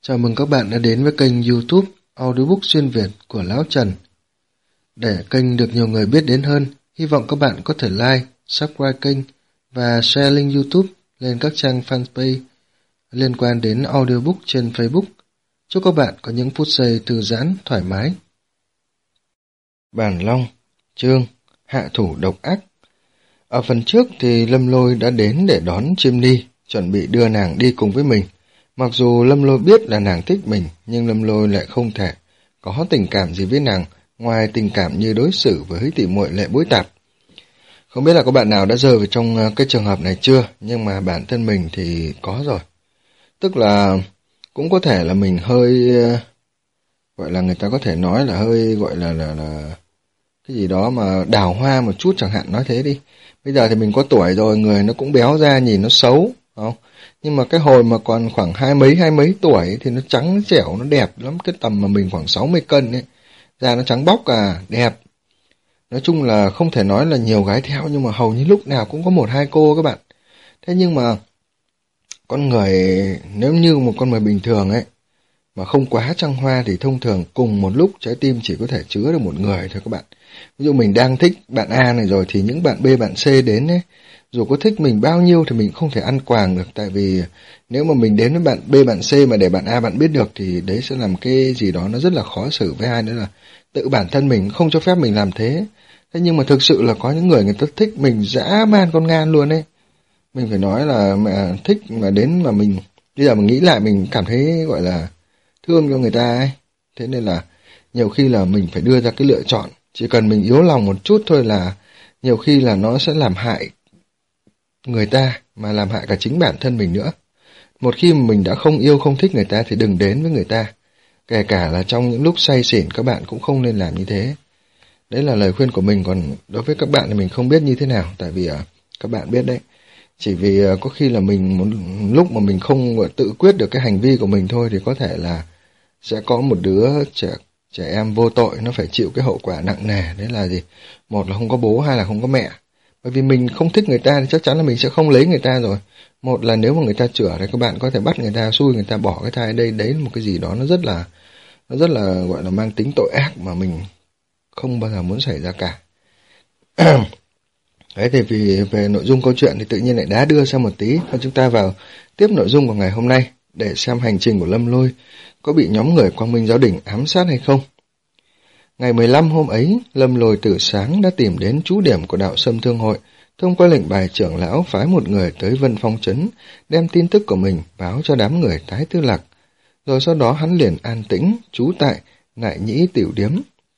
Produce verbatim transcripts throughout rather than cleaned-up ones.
Chào mừng các bạn đã đến với kênh YouTube Audiobook xuyên Việt của Lão Trần. Để kênh được nhiều người biết đến hơn, hy vọng các bạn có thể like, subscribe kênh và share link YouTube lên các trang fanpage liên quan đến audiobook trên Facebook. Chúc các bạn có những phút giây thư giãn, thoải mái. Bản Long, chương Hạ thủ độc ác. Ở phần trước thì Lâm Lôi đã đến để đón Chiêm Ni, chuẩn bị đưa nàng đi cùng với mình. Mặc dù Lâm Lôi biết là nàng thích mình, nhưng Lâm Lôi lại không thể có tình cảm gì với nàng, ngoài tình cảm như đối xử với tỷ muội Lệ Bối Tạp. Không biết là có bạn nào đã rơi vào trong cái trường hợp này chưa, nhưng mà bản thân mình thì có rồi. Tức là cũng có thể là mình hơi, gọi là người ta có thể nói là hơi gọi là là, là cái gì đó mà đào hoa một chút chẳng hạn, nói thế đi. Bây giờ thì mình có tuổi rồi, người nó cũng béo ra, nhìn nó xấu, không? Nhưng mà cái hồi mà còn khoảng hai mấy hai mấy tuổi thì nó trắng, nó trẻo, nó đẹp lắm. Cái tầm mà mình khoảng sáu mươi cân ấy, da nó trắng bóc à, đẹp. Nói chung là không thể nói là nhiều gái theo, nhưng mà hầu như lúc nào cũng có một hai cô các bạn. Thế nhưng mà con người, nếu như một con người bình thường ấy, mà không quá trăng hoa thì thông thường cùng một lúc trái tim chỉ có thể chứa được một người thôi các bạn. Ví dụ mình đang thích bạn A này rồi thì những bạn B, bạn C đến ấy, dù có thích mình bao nhiêu thì mình không thể ăn quàng được, tại vì nếu mà mình đến với bạn B, bạn C mà để bạn A bạn biết được thì đấy sẽ làm cái gì đó nó rất là khó xử. Với hai nữa là tự bản thân mình không cho phép mình làm thế. Thế nhưng mà thực sự là có những người người ta thích mình dã man con ngan luôn ấy. Mình phải nói là mà thích mà đến mà mình, bây giờ mình nghĩ lại mình cảm thấy gọi là thương cho người ta ấy. Thế nên là nhiều khi là mình phải đưa ra cái lựa chọn. Chỉ cần mình yếu lòng một chút thôi là nhiều khi là nó sẽ làm hại người ta, mà làm hại cả chính bản thân mình nữa. Một khi mà mình đã không yêu không thích người ta thì đừng đến với người ta. Kể cả là trong những lúc say xỉn các bạn cũng không nên làm như thế. Đấy là lời khuyên của mình, còn đối với các bạn thì mình không biết như thế nào. Tại vì uh, các bạn biết đấy, chỉ vì uh, có khi là mình một lúc mà mình không uh, tự quyết được cái hành vi của mình thôi thì có thể là sẽ có một đứa trẻ, trẻ em vô tội nó phải chịu cái hậu quả nặng nề. Đấy là gì? Một là không có bố, hai là không có mẹ. Bởi vì mình không thích người ta thì chắc chắn là mình sẽ không lấy người ta rồi. Một là nếu mà người ta chữa thì các bạn có thể bắt người ta, xui người ta bỏ cái thai. Đây đấy là một cái gì đó nó rất là nó rất là gọi là mang tính tội ác mà mình không bao giờ muốn xảy ra cả. Đấy thì vì về nội dung câu chuyện thì tự nhiên lại đá đưa sang một tí. Và chúng ta vào tiếp nội dung của ngày hôm nay để xem hành trình của Lâm Lôi có bị nhóm người Quang Minh Giáo Đình ám sát hay không. Ngày mười lăm hôm ấy, Lâm Lôi từ sáng đã tìm đến trú điểm của đạo Sâm Thương Hội, thông qua lệnh bài trưởng lão phái một người tới Vân Phong Trấn, đem tin tức của mình báo cho đám người Tái Tư Lạc. Rồi sau đó hắn liền an tĩnh, trú tại Nại Nhĩ Tiểu Điếm.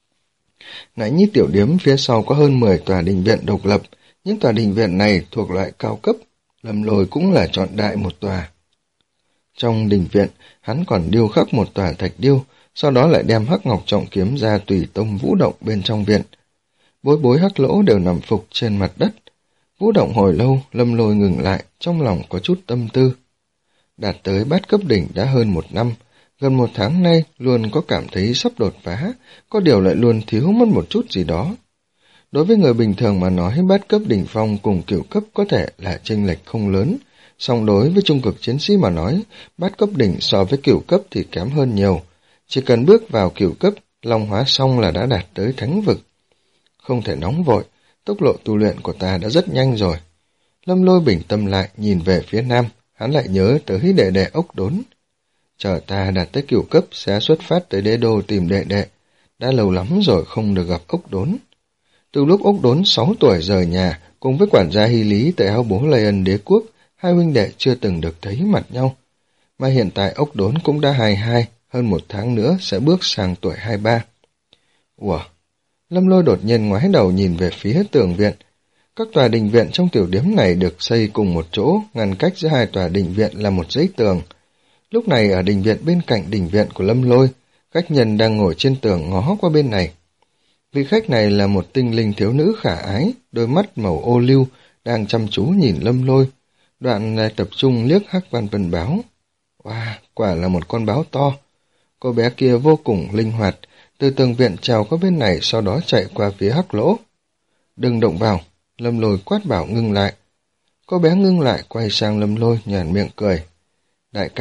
Nại Nhĩ Tiểu Điếm phía sau có hơn mười tòa đình viện độc lập, những tòa đình viện này thuộc loại cao cấp, Lâm Lôi cũng là chọn đại một tòa. Trong đình viện, hắn còn điêu khắc một tòa thạch điêu, sau đó lại đem hắc ngọc trọng kiếm ra tùy tông vũ động bên trong viện. Bối bối hắc lỗ đều nằm phục trên mặt đất. Vũ động hồi lâu, Lâm Lôi ngừng lại, trong lòng có chút tâm tư. Đạt tới bát cấp đỉnh đã hơn một năm, gần một tháng nay luôn có cảm thấy sắp đột phá, có điều lại luôn thiếu mất một chút gì đó. Đối với người bình thường mà nói, bát cấp đỉnh phong cùng cửu cấp có thể là chênh lệch không lớn, song đối với trung cực chiến sĩ mà nói, bát cấp đỉnh so với cửu cấp thì kém hơn nhiều. Chỉ cần bước vào cửu cấp, long hóa xong là đã đạt tới thánh vực. Không thể nóng vội, tốc độ tu luyện của ta đã rất nhanh rồi. Lâm Lôi bình tâm lại, nhìn về phía nam, hắn lại nhớ tới đệ đệ Ốc Đốn. Chờ ta đạt tới cửu cấp sẽ xuất phát tới đế đô tìm đệ đệ. Đã lâu lắm rồi không được gặp Ốc Đốn. Từ lúc Ốc Đốn sáu tuổi rời nhà, cùng với quản gia Hy Lý tại áo bố Lây Ân đế quốc, hai huynh đệ chưa từng được thấy mặt nhau. Mà hiện tại Ốc Đốn cũng đã hai hai, hơn một tháng nữa sẽ bước sang tuổi hai ba. Ủa? Lâm Lôi đột nhiên ngoái đầu nhìn về phía tường viện. Các tòa đình viện trong tiểu điếm này được xây cùng một chỗ, ngăn cách giữa hai tòa đình viện là một dãy tường. Lúc này ở đình viện bên cạnh đình viện của Lâm Lôi, khách nhân đang ngồi trên tường ngó qua bên này. Vị khách này là một tinh linh thiếu nữ khả ái, đôi mắt màu ô liu, đang chăm chú nhìn Lâm Lôi. Đoạn lại tập trung liếc Hắc Văn Vân báo. Wow, quả là một con báo to. Cô bé kia vô cùng linh hoạt, từ tường viện trèo qua bên này, sau đó chạy qua phía Hắc Lỗ. Đừng động vào, Lâm Lôi quát bảo ngưng lại. Cô bé ngưng lại, quay sang Lâm Lôi, nhàn miệng cười. Đại ca,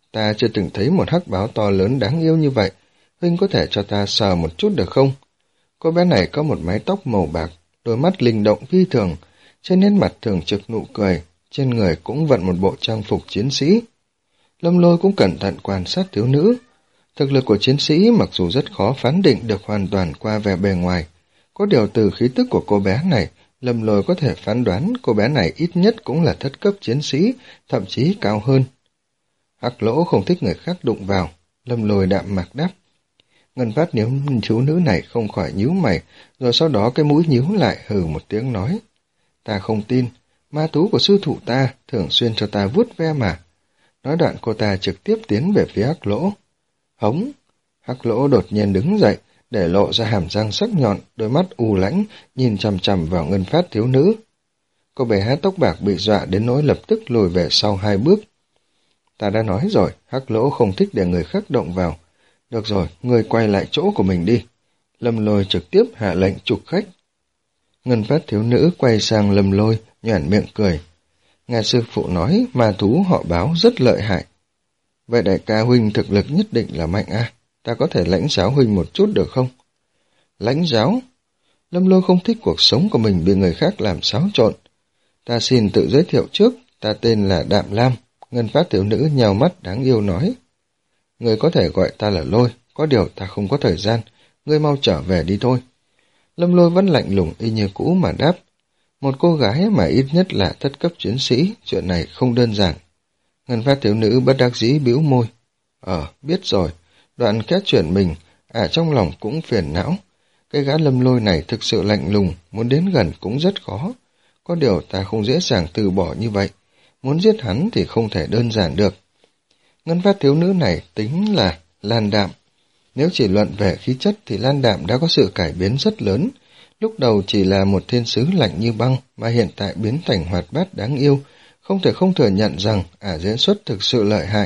ta chưa từng thấy một hắc báo to lớn đáng yêu như vậy, huynh có thể cho ta sờ một chút được không? Cô bé này có một mái tóc màu bạc, đôi mắt linh động phi thường, trên nét mặt thường trực nụ cười, trên người cũng vận một bộ trang phục chiến sĩ. Lâm Lôi cũng cẩn thận quan sát thiếu nữ. Thực lực của chiến sĩ mặc dù rất khó phán định được hoàn toàn qua vẻ bề ngoài, có điều từ khí tức của cô bé này, Lâm Lôi có thể phán đoán cô bé này ít nhất cũng là thất cấp chiến sĩ, thậm chí cao hơn. Hắc Lỗ không thích người khác đụng vào, Lâm Lôi đạm mạc đáp. Ngân Phát nếu thiếu nữ này không khỏi nhíu mày, rồi sau đó cái mũi nhíu lại hừ một tiếng nói. Ta không tin, ma thú của sư phụ ta thường xuyên cho ta vuốt ve mà. Nói đoạn cô ta trực tiếp tiến về phía Hắc Lỗ. Hống! Hắc Lỗ đột nhiên đứng dậy, để lộ ra hàm răng sắc nhọn, đôi mắt u lãnh, nhìn chằm chằm vào Ngân Phát thiếu nữ. Cô bé há tóc bạc bị dọa đến nỗi lập tức lùi về sau hai bước. Ta đã nói rồi, Hắc Lỗ không thích để người khác động vào. Được rồi, người quay lại chỗ của mình đi. Lâm Lôi trực tiếp hạ lệnh trục khách. Ngân Phát thiếu nữ quay sang Lâm Lôi, nhoẻn miệng cười. Ngài sư phụ nói ma thú họ Báo rất lợi hại. Vậy đại ca huynh thực lực nhất định là mạnh à? Ta có thể lãnh giáo huynh một chút được không? Lãnh giáo? Lâm Lôi không thích cuộc sống của mình bị người khác làm xáo trộn. Ta xin tự giới thiệu trước, ta tên là Đạm Lam. Ngân Phát thiếu nữ nhào mắt đáng yêu nói. Người có thể gọi ta là Lôi, có điều ta không có thời gian, ngươi mau trở về đi thôi. Lâm Lôi vẫn lạnh lùng y như cũ mà đáp. Một cô gái mà ít nhất là thất cấp chiến sĩ, chuyện này không đơn giản. Ngân Phát thiếu nữ bất đắc dĩ bĩu môi. Ờ, biết rồi, đoạn kết chuyển mình, à trong lòng cũng phiền não. Cái gã Lâm Lôi này thực sự lạnh lùng, muốn đến gần cũng rất khó. Có điều ta không dễ dàng từ bỏ như vậy, muốn giết hắn thì không thể đơn giản được. Ngân Phát thiếu nữ này tính là Lan Đạm. Nếu chỉ luận về khí chất thì Lan Đạm đã có sự cải biến rất lớn. Lúc đầu chỉ là một thiên sứ lạnh như băng mà hiện tại biến thành hoạt bát đáng yêu, không thể không thừa nhận rằng ả diễn xuất thực sự lợi hại.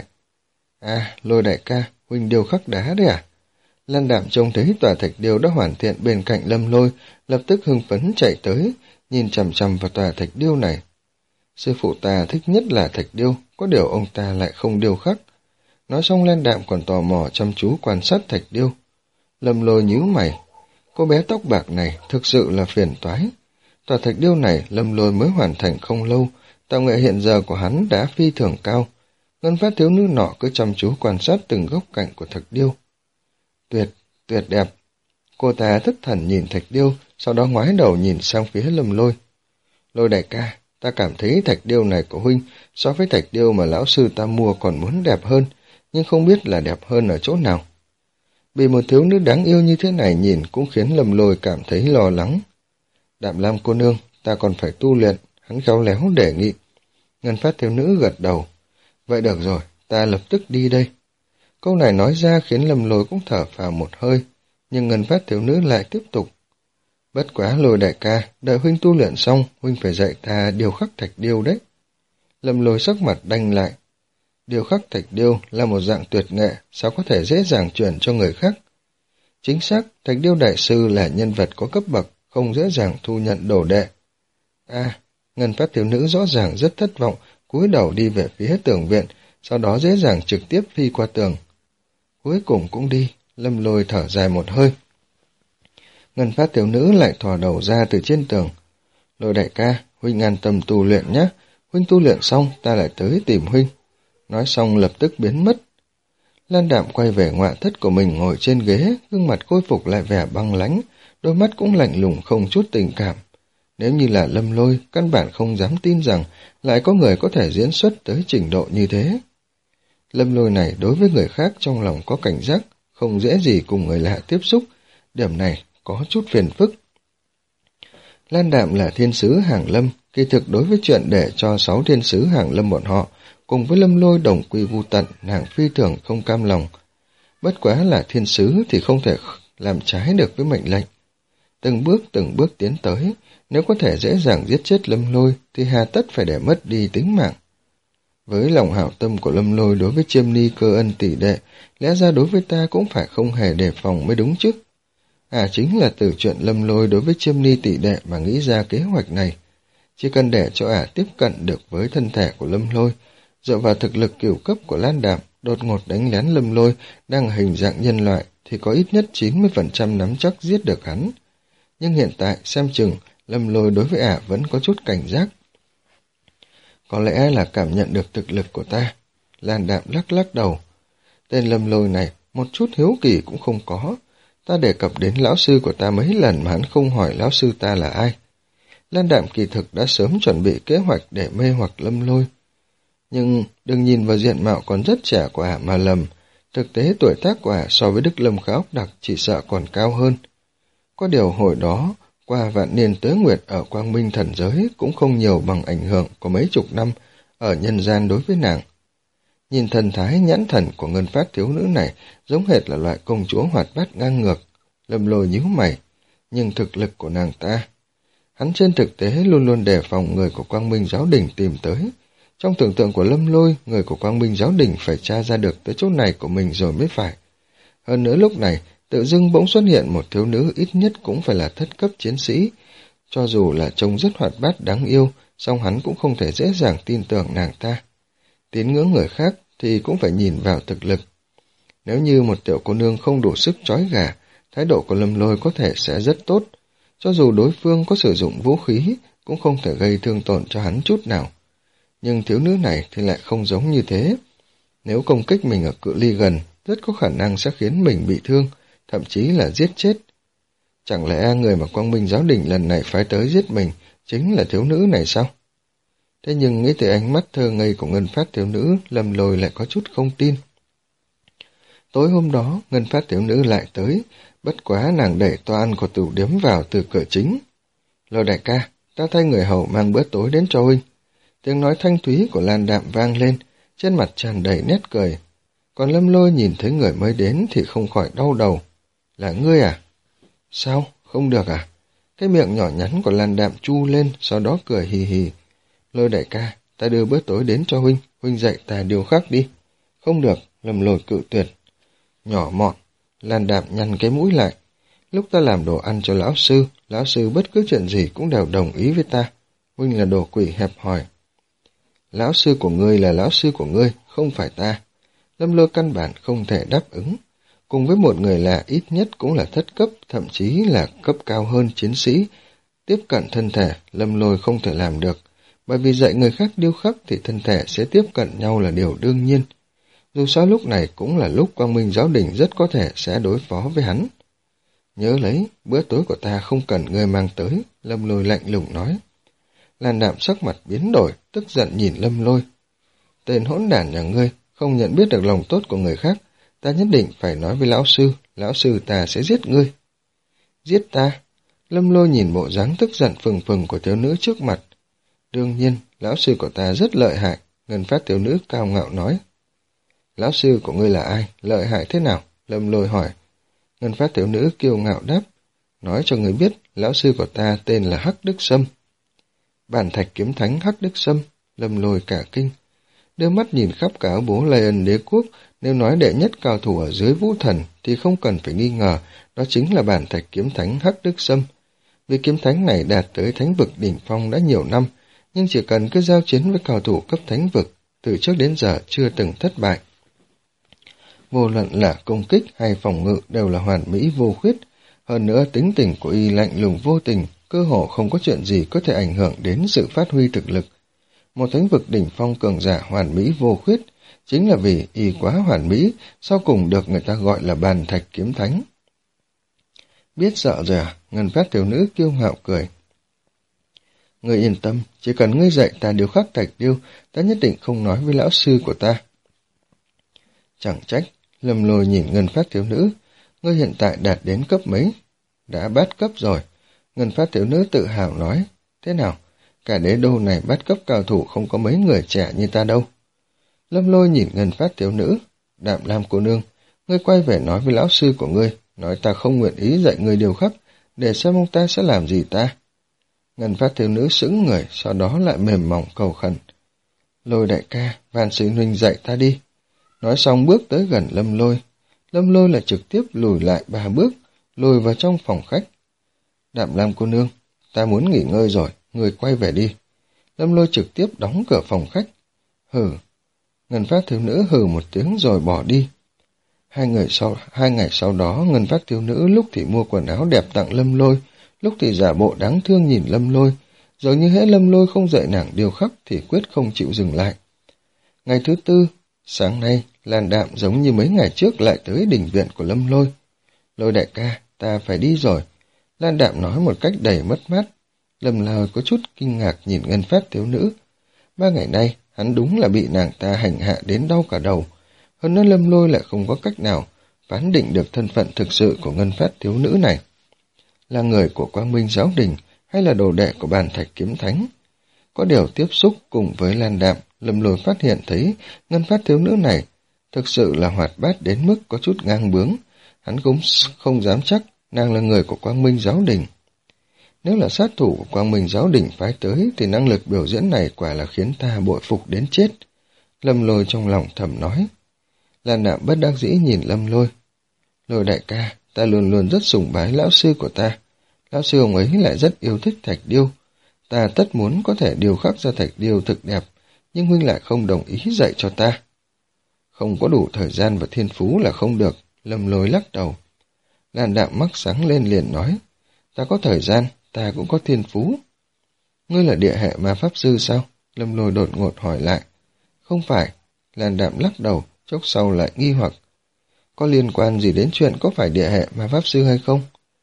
À, Lôi đại ca, huynh điêu khắc đá đấy à? Lan Đạm trông thấy tòa thạch điêu đã hoàn thiện bên cạnh Lâm Lôi, lập tức hưng phấn chạy tới, nhìn chằm chằm vào tòa thạch điêu này. Sư phụ ta thích nhất là thạch điêu, có điều ông ta lại không điêu khắc. Nói xong Lan Đạm còn tò mò chăm chú quan sát thạch điêu. Lâm Lôi nhíu mày. Cô bé tóc bạc này thực sự là phiền toái. Tòa thạch điêu này Lâm Lôi mới hoàn thành không lâu, tạo nghệ hiện giờ của hắn đã phi thường cao. Ngân Phát thiếu nữ nọ cứ chăm chú quan sát từng góc cạnh của thạch điêu. Tuyệt, tuyệt đẹp. Cô ta thất thần nhìn thạch điêu, sau đó ngoái đầu nhìn sang phía Lâm Lôi. Lôi đại ca, ta cảm thấy thạch điêu này của huynh so với thạch điêu mà lão sư ta mua còn muốn đẹp hơn, nhưng không biết là đẹp hơn ở chỗ nào. Bị một thiếu nữ đáng yêu như thế này nhìn cũng khiến Lâm Lôi cảm thấy lo lắng. Đạm Lam cô nương, ta còn phải tu luyện, hắn khéo léo đề nghị. Ngân Phát thiếu nữ gật đầu. Vậy được rồi, ta lập tức đi đây. Câu này nói ra khiến Lâm Lôi cũng thở phào một hơi, nhưng Ngân Phát thiếu nữ lại tiếp tục. Bất quá Lôi đại ca, đợi huynh tu luyện xong, huynh phải dạy ta điều khắc thạch điêu đấy. Lâm Lôi sắc mặt đanh lại. Điều khắc thạch điêu là một dạng tuyệt nghệ, sao có thể dễ dàng truyền cho người khác? Chính xác, thạch điêu đại sư là nhân vật có cấp bậc, không dễ dàng thu nhận đồ đệ. À, Ngân Phát thiếu nữ rõ ràng rất thất vọng, cúi đầu đi về phía tường viện, sau đó dễ dàng trực tiếp phi qua tường. Cuối cùng cũng đi, Lâm Lôi thở dài một hơi. Ngân Phát thiếu nữ lại thò đầu ra từ trên tường. Lôi đại ca, huynh an tâm tu luyện nhé, huynh tu luyện xong ta lại tới tìm huynh. Nói xong lập tức biến mất. Lan Đạm quay về ngoại thất của mình ngồi trên ghế, gương mặt khôi phục lại vẻ băng lãnh, đôi mắt cũng lạnh lùng không chút tình cảm. Nếu như là Lâm Lôi, căn bản không dám tin rằng lại có người có thể diễn xuất tới trình độ như thế. Lâm Lôi này đối với người khác trong lòng có cảnh giác, không dễ gì cùng người lạ tiếp xúc, điểm này có chút phiền phức. Lan Đạm là thiên sứ hàng lâm, kỳ thực đối với chuyện để cho sáu thiên sứ hàng lâm bọn họ, cùng với Lâm Lôi đồng quy vu tận, nàng phi thường không cam lòng. Bất quá là thiên sứ thì không thể làm trái được với mệnh lệnh. Từng bước từng bước tiến tới, nếu có thể dễ dàng giết chết Lâm Lôi thì hà tất phải để mất đi tính mạng. Với lòng hảo tâm của Lâm Lôi đối với Chiêm Ni cơ ân tỷ đệ, lẽ ra đối với ta cũng phải không hề đề phòng mới đúng chứ. À chính là từ chuyện Lâm Lôi đối với Chiêm Ni tỷ đệ mà nghĩ ra kế hoạch này. Chỉ cần để cho ả tiếp cận được với thân thể của Lâm Lôi, dựa vào thực lực cửu cấp của Lan Đạm, đột ngột đánh lén Lâm Lôi đang hình dạng nhân loại thì có ít nhất chín mươi phần trăm nắm chắc giết được hắn. Nhưng hiện tại xem chừng Lâm Lôi đối với ả vẫn có chút cảnh giác. Có lẽ là cảm nhận được thực lực của ta. Lan Đạm lắc lắc đầu. Tên Lâm Lôi này một chút hiếu kỳ cũng không có. Ta đề cập đến lão sư của ta mấy lần mà hắn không hỏi lão sư ta là ai. Lan Đạm kỳ thực đã sớm chuẩn bị kế hoạch để mê hoặc Lâm Lôi. Nhưng đừng nhìn vào diện mạo còn rất trẻ của ả mà lầm. Thực tế tuổi tác của ả so với Đức Lâm Khá Ốc Đặc chỉ sợ còn cao hơn. Có điều hồi đó, qua vạn niên tuế nguyệt ở Quang Minh thần giới cũng không nhiều bằng ảnh hưởng của mấy chục năm ở nhân gian đối với nàng. Nhìn thần thái nhãn thần của ngân phát thiếu nữ này giống hệt là loại công chúa hoạt bát ngang ngược. Lâm Lôi nhíu mày, nhưng thực lực của nàng ta. Hắn trên thực tế luôn luôn đề phòng người của Quang Minh giáo đình tìm tới. Trong tưởng tượng của Lâm Lôi, người của Quang Minh giáo đình phải tra ra được tới chỗ này của mình rồi mới phải. Hơn nữa lúc này, tự dưng bỗng xuất hiện một thiếu nữ ít nhất cũng phải là thất cấp chiến sĩ. Cho dù là trông rất hoạt bát đáng yêu, song hắn cũng không thể dễ dàng tin tưởng nàng ta. Tín ngưỡng người khác thì cũng phải nhìn vào thực lực. Nếu như một tiểu cô nương không đủ sức trói gà, thái độ của Lâm Lôi có thể sẽ rất tốt. Cho dù đối phương có sử dụng vũ khí, cũng không thể gây thương tổn cho hắn chút nào. Nhưng thiếu nữ này thì lại không giống như thế. Nếu công kích mình ở cự ly gần, rất có khả năng sẽ khiến mình bị thương, thậm chí là giết chết. Chẳng lẽ người mà Quang Minh giáo đình lần này phái tới giết mình chính là thiếu nữ này sao? Thế nhưng nghĩ tới ánh mắt thơ ngây của ngân phát thiếu nữ, Lâm Lôi lại có chút không tin. Tối hôm đó, ngân phát thiếu nữ lại tới, bất quá nàng đẩy toa ăn của tửu điếm vào từ cửa chính. Lôi đại ca, ta thay người hầu mang bữa tối đến cho huynh. Tiếng nói thanh thúy của Lan Đạm vang lên, trên mặt tràn đầy nét cười. Còn Lâm Lôi nhìn thấy người mới đến thì không khỏi đau đầu. Là ngươi à? Sao? Không được à? Cái miệng nhỏ nhắn của Lan Đạm chu lên, sau đó cười hì hì. Lôi đại ca, ta đưa bữa tối đến cho huynh, huynh dạy ta điều khác đi. Không được, Lâm Lôi cự tuyệt. Nhỏ mọn, Lan Đạm nhăn cái mũi lại. Lúc ta làm đồ ăn cho lão sư, lão sư bất cứ chuyện gì cũng đều đồng ý với ta. Huynh là đồ quỷ hẹp hòi. Lão sư của ngươi là lão sư của ngươi, không phải ta. Lâm Lôi căn bản không thể đáp ứng. Cùng với một người lạ ít nhất cũng là thất cấp, thậm chí là cấp cao hơn chiến sĩ. Tiếp cận thân thể, Lâm Lôi không thể làm được. Bởi vì dạy người khác điêu khắc thì thân thể sẽ tiếp cận nhau là điều đương nhiên. Dù sao lúc này cũng là lúc Quang Minh giáo đình rất có thể sẽ đối phó với hắn. Nhớ lấy, bữa tối của ta không cần ngươi mang tới, Lâm Lôi lạnh lùng nói. Lan Đạm sắc mặt biến đổi, tức giận nhìn Lâm Lôi. Tên hỗn đản nhà ngươi, không nhận biết được lòng tốt của người khác, ta nhất định phải nói với lão sư, lão sư ta sẽ giết ngươi. Giết ta? Lâm Lôi nhìn bộ dáng tức giận phừng phừng của thiếu nữ trước mặt. Đương nhiên, lão sư của ta rất lợi hại, ngân phát thiếu nữ cao ngạo nói. Lão sư của ngươi là ai? Lợi hại thế nào? Lâm Lôi hỏi. Ngân phát thiếu nữ kiêu ngạo đáp. Nói cho người biết, lão sư của ta tên là Hắc Đức Sâm. Bản thạch kiếm thánh Hắc Đức Sâm. Lâm Lôi cả kinh. Đưa mắt nhìn khắp cả bố Lion đế quốc, nếu nói đệ nhất cao thủ ở dưới vũ thần thì không cần phải nghi ngờ, đó chính là bản thạch kiếm thánh Hắc Đức Sâm. Vì kiếm thánh này đạt tới thánh vực đỉnh phong đã nhiều năm, nhưng chỉ cần cứ giao chiến với cao thủ cấp thánh vực, từ trước đến giờ chưa từng thất bại. Vô luận là công kích hay phòng ngự đều là hoàn mỹ vô khuyết, hơn nữa tính tình của y lạnh lùng vô tình, cơ hồ không có chuyện gì có thể ảnh hưởng đến sự phát huy thực lực. Một thánh vực đỉnh phong cường giả hoàn mỹ vô khuyết, chính là vì y quá hoàn mỹ, sau cùng được người ta gọi là bàn thạch kiếm thánh. Biết sợ rồi à? Ngân phát thiếu nữ kiêu ngạo cười. Ngươi yên tâm, chỉ cần ngươi dạy ta điều khắc thạch điêu, ta nhất định không nói với lão sư của ta. Chẳng trách, Lâm Lôi nhìn Ngân phát thiếu nữ, ngươi hiện tại đạt đến cấp mấy? Đã bát cấp rồi. Ngân phát thiếu nữ tự hào nói, thế nào? Cả đế đô này bát cấp cao thủ không có mấy người trẻ như ta đâu. Lâm Lôi nhìn Ngân phát thiếu nữ, Đạm Lam cô nương, ngươi quay về nói với lão sư của ngươi, nói ta không nguyện ý dạy ngươi điều khắc, để xem ông ta sẽ làm gì ta. Ngân phát thiếu nữ sững người, sau đó lại mềm mỏng cầu khẩn. Lôi đại ca, van xin huynh dạy ta đi. Nói xong bước tới gần Lâm Lôi. Lâm Lôi lại trực tiếp lùi lại ba bước, lùi vào trong phòng khách. Đạm Lam cô nương, ta muốn nghỉ ngơi rồi, người quay về đi. Lâm Lôi trực tiếp đóng cửa phòng khách. Hừ. Ngân phát thiếu nữ hừ một tiếng rồi bỏ đi. Hai người sau, hai ngày sau đó, Ngân phát thiếu nữ lúc thì mua quần áo đẹp tặng Lâm Lôi, lúc thì giả bộ đáng thương nhìn Lâm Lôi, rồi như hễ Lâm Lôi không dạy nàng điêu khắc thì quyết không chịu dừng lại. Ngày thứ tư, sáng nay, Lan Đạm giống như mấy ngày trước lại tới đình viện của Lâm Lôi. Lôi đại ca, ta phải đi rồi. Lan Đạm nói một cách đầy mất mát. Lâm Lôi có chút kinh ngạc nhìn Ngân phát thiếu nữ. Ba ngày nay, hắn đúng là bị nàng ta hành hạ đến đau cả đầu. Hơn nữa Lâm Lôi lại không có cách nào phán định được thân phận thực sự của Ngân phát thiếu nữ này. Là người của Quang Minh Giáo Đình hay là đồ đệ của Bàn Thạch Kiếm Thánh? Có điều tiếp xúc cùng với Lan Đạm, Lâm Lôi phát hiện thấy Ngân phát thiếu nữ này thực sự là hoạt bát đến mức có chút ngang bướng. Hắn cũng không dám chắc nàng là người của Quang Minh Giáo Đình. Nếu là sát thủ của Quang Minh Giáo Đình phái tới thì năng lực biểu diễn này quả là khiến ta bội phục đến chết. Lâm Lôi trong lòng thầm nói. Lan Đạm bất đắc dĩ nhìn Lâm Lôi. Lôi đại ca, ta luôn luôn rất sùng bái lão sư của ta. Lão sư ông ấy lại rất yêu thích thạch điêu. Ta tất muốn có thể điều khắc ra thạch điêu thực đẹp, nhưng huynh lại không đồng ý dạy cho ta. Không có đủ thời gian và thiên phú là không được, Lâm Lôi lắc đầu. Lan Đạm mắt sáng lên liền nói. Ta có thời gian, ta cũng có thiên phú. Ngươi là địa hệ ma pháp sư sao? Lâm Lôi đột ngột hỏi lại. Không phải, Lan Đạm lắc đầu, chốc sau lại nghi hoặc. Có liên quan gì đến chuyện có phải địa hệ ma pháp sư hay không?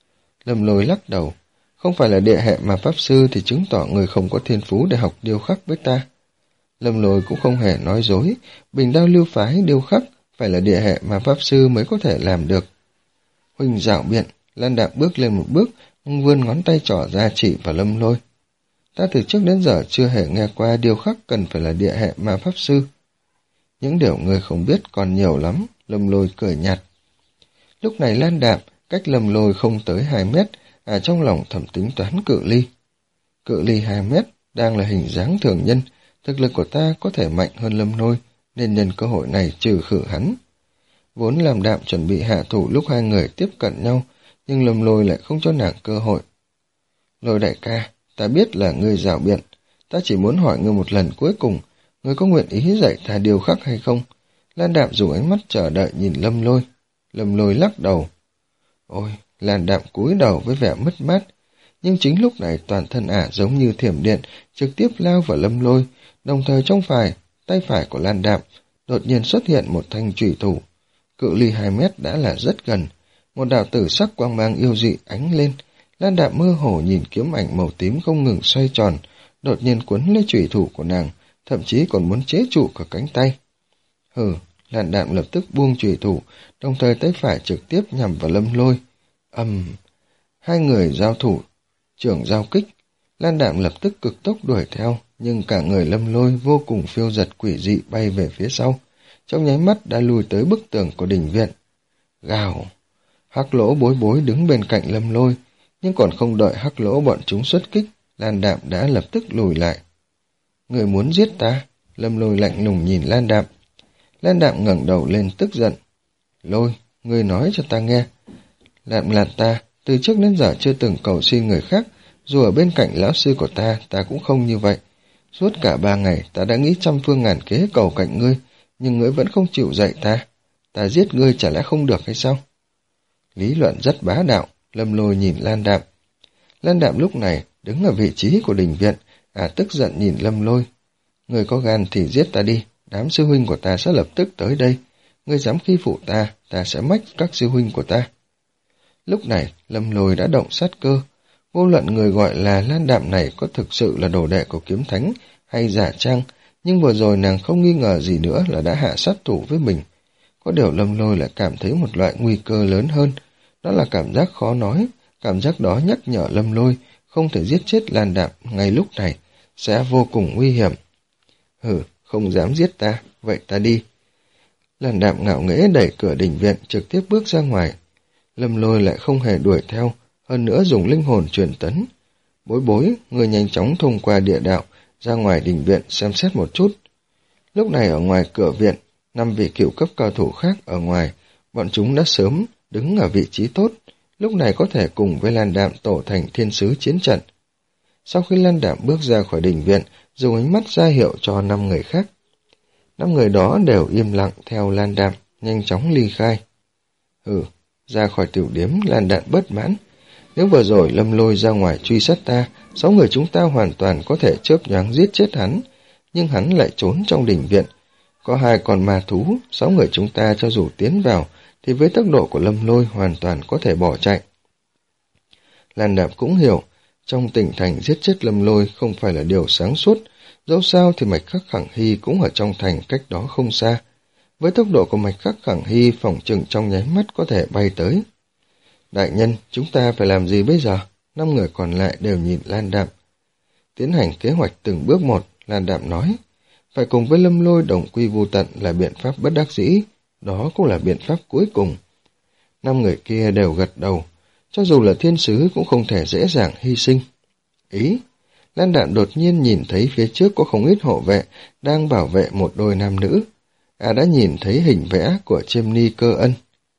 Lâm Lôi lắc đầu. Không phải là địa hệ ma pháp sư thì chứng tỏ người không có thiên phú để học điêu khắc với ta. Lâm Lôi cũng không hề nói dối, bình đao lưu phái điêu khắc phải là địa hệ ma pháp sư mới có thể làm được. Huynh dạo biện, Lan Đạm bước lên một bước, vươn ngón tay trỏ ra chỉ vào Lâm Lôi. Ta từ trước đến giờ chưa hề nghe qua điêu khắc cần phải là địa hệ ma pháp sư. Những điều người không biết còn nhiều lắm, Lâm Lôi cười nhạt. Lúc này Lan Đạm cách Lâm Lôi không tới hai mét, à trong lòng thầm tính toán cự ly. Cự ly hai mét đang là hình dáng thường nhân, thực lực của ta có thể mạnh hơn Lâm Lôi, nên nhân cơ hội này trừ khử hắn. Vốn làm Đạm chuẩn bị hạ thủ lúc hai người tiếp cận nhau, nhưng Lâm Lôi lại không cho nàng cơ hội. Lôi đại ca, ta biết là ngươi rào biện, ta chỉ muốn hỏi ngươi một lần cuối cùng, ngươi có nguyện ý dạy ta điều khắc hay không? Lan Đạm dùng ánh mắt chờ đợi nhìn Lâm Lôi. Lâm Lôi lắc đầu. Ôi, Lan Đạm cúi đầu với vẻ mất mát, nhưng chính lúc này toàn thân ả giống như thiểm điện, trực tiếp lao vào Lâm Lôi, đồng thời trong phải, tay phải của Lan Đạm đột nhiên xuất hiện một thanh chủy thủ. Cự ly hai mét đã là rất gần, một đạo tử sắc quang mang yêu dị ánh lên. Lan Đạm mơ hồ nhìn kiếm ảnh màu tím không ngừng xoay tròn, đột nhiên cuốn lấy chủy thủ của nàng, thậm chí còn muốn chế trụ cả cánh tay. Hừ, Lan Đạm lập tức buông chủy thủ, đồng thời tay phải trực tiếp nhằm vào Lâm Lôi. Ầm, um, hai người giao thủ, trưởng giao kích. Lan Đạm lập tức cực tốc đuổi theo, nhưng cả người Lâm Lôi vô cùng phiêu dật quỷ dị bay về phía sau, trong nháy mắt đã lùi tới bức tường của đình viện. Gào! Hắc Lỗ Bối Bối đứng bên cạnh Lâm Lôi, nhưng còn không đợi Hắc Lỗ bọn chúng xuất kích, Lan Đạm đã lập tức lùi lại. Người muốn giết ta? Lâm Lôi lạnh lùng nhìn Lan Đạm. Lan Đạm ngẩng đầu lên tức giận. Lôi, người nói cho ta nghe. Đạm là ta, từ trước đến giờ chưa từng cầu xin người khác, dù ở bên cạnh lão sư của ta, ta cũng không như vậy. Suốt cả ba ngày, ta đã nghĩ trăm phương ngàn kế cầu cạnh ngươi, nhưng ngươi vẫn không chịu dạy ta. Ta giết ngươi chả lẽ không được hay sao? Lý luận rất bá đạo, Lâm Lôi nhìn Lan Đạm. Lan Đạm lúc này đứng ở vị trí của đình viện, à tức giận nhìn Lâm Lôi. Ngươi có gan thì giết ta đi, đám sư huynh của ta sẽ lập tức tới đây. Ngươi dám khi phụ ta, ta sẽ mách các sư huynh của ta. Lúc này, Lâm Lôi đã động sát cơ. Vô luận người gọi là Lan Đạm này có thực sự là đồ đệ của kiếm thánh hay giả trang, nhưng vừa rồi nàng không nghi ngờ gì nữa là đã hạ sát thủ với mình. Có điều Lâm Lôi lại cảm thấy một loại nguy cơ lớn hơn, đó là cảm giác khó nói. Cảm giác đó nhắc nhở Lâm Lôi không thể giết chết Lan Đạm ngay lúc này, sẽ vô cùng nguy hiểm. Hừ, không dám giết ta, vậy ta đi. Lan Đạm ngạo nghễ đẩy cửa đình viện trực tiếp bước ra ngoài. Lâm Lôi lại không hề đuổi theo, hơn nữa dùng linh hồn truyền tấn. Bối Bối, người nhanh chóng thông qua địa đạo, ra ngoài đình viện xem xét một chút. Lúc này ở ngoài cửa viện, năm vị cựu cấp cao thủ khác ở ngoài, bọn chúng đã sớm đứng ở vị trí tốt, lúc này có thể cùng với Lan Đạm tổ thành thiên sứ chiến trận. Sau khi Lan Đạm bước ra khỏi đình viện, dùng ánh mắt ra hiệu cho năm người khác. Năm người đó đều im lặng theo Lan Đạm, nhanh chóng ly khai. Ừ, ra khỏi tiểu điếm, Lan Đạm bất mãn. Nếu vừa rồi Lâm Lôi ra ngoài truy sát ta, sáu người chúng ta hoàn toàn có thể chớp nhoáng giết chết hắn, nhưng hắn lại trốn trong đình viện. Có hai con ma thú, sáu người chúng ta cho dù tiến vào, thì với tốc độ của Lâm Lôi hoàn toàn có thể bỏ chạy. Lan Đạm cũng hiểu, trong tỉnh thành giết chết Lâm Lôi không phải là điều sáng suốt, dẫu sao thì Mạch Khắc Khẳng Hy cũng ở trong thành cách đó không xa. Với tốc độ của Mạch Khắc Khẳng Hy, phỏng chừng trong nháy mắt có thể bay tới. Đại nhân, chúng ta phải làm gì bây giờ? Năm người còn lại đều nhìn Lan Đạm. Tiến hành kế hoạch từng bước một, Lan Đạm nói. Phải cùng với Lâm Lôi đồng quy vu tận là biện pháp bất đắc dĩ, đó cũng là biện pháp cuối cùng. Năm người kia đều gật đầu, cho dù là thiên sứ cũng không thể dễ dàng hy sinh. Ý, Lan Đạm đột nhiên nhìn thấy phía trước có không ít hộ vệ đang bảo vệ một đôi nam nữ. À đã nhìn thấy hình vẽ của Chimney Cơ Ân.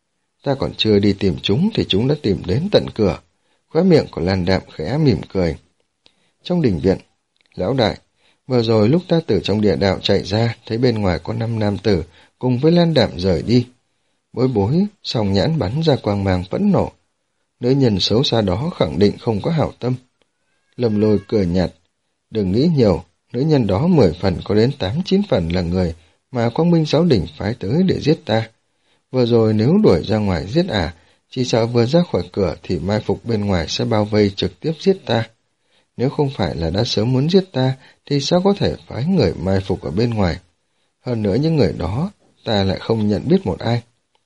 Ta còn chưa đi tìm chúng thì chúng đã tìm đến tận cửa. Khóe miệng của Lan Đạm khẽ mỉm cười. Trong đình viện, lão đại, vừa rồi lúc ta từ trong địa đạo chạy ra, thấy bên ngoài có năm nam tử cùng với Lan Đạm rời đi. Bối bối, song nhãn bắn ra quang mang phẫn nộ. Nữ nhân xấu xa đó khẳng định không có hảo tâm. Lâm Lôi cười nhạt. Đừng nghĩ nhiều, nữ nhân đó mười phần có đến tám chín phần là người mà Quang Minh Giáo Đình phái tới để giết ta. Vừa rồi nếu đuổi ra ngoài giết ả, chỉ sợ vừa ra khỏi cửa thì mai phục bên ngoài sẽ bao vây trực tiếp giết ta. Nếu không phải là đã sớm muốn giết ta, thì sao có thể phái người mai phục ở bên ngoài? Hơn nữa những người đó, ta lại không nhận biết một ai.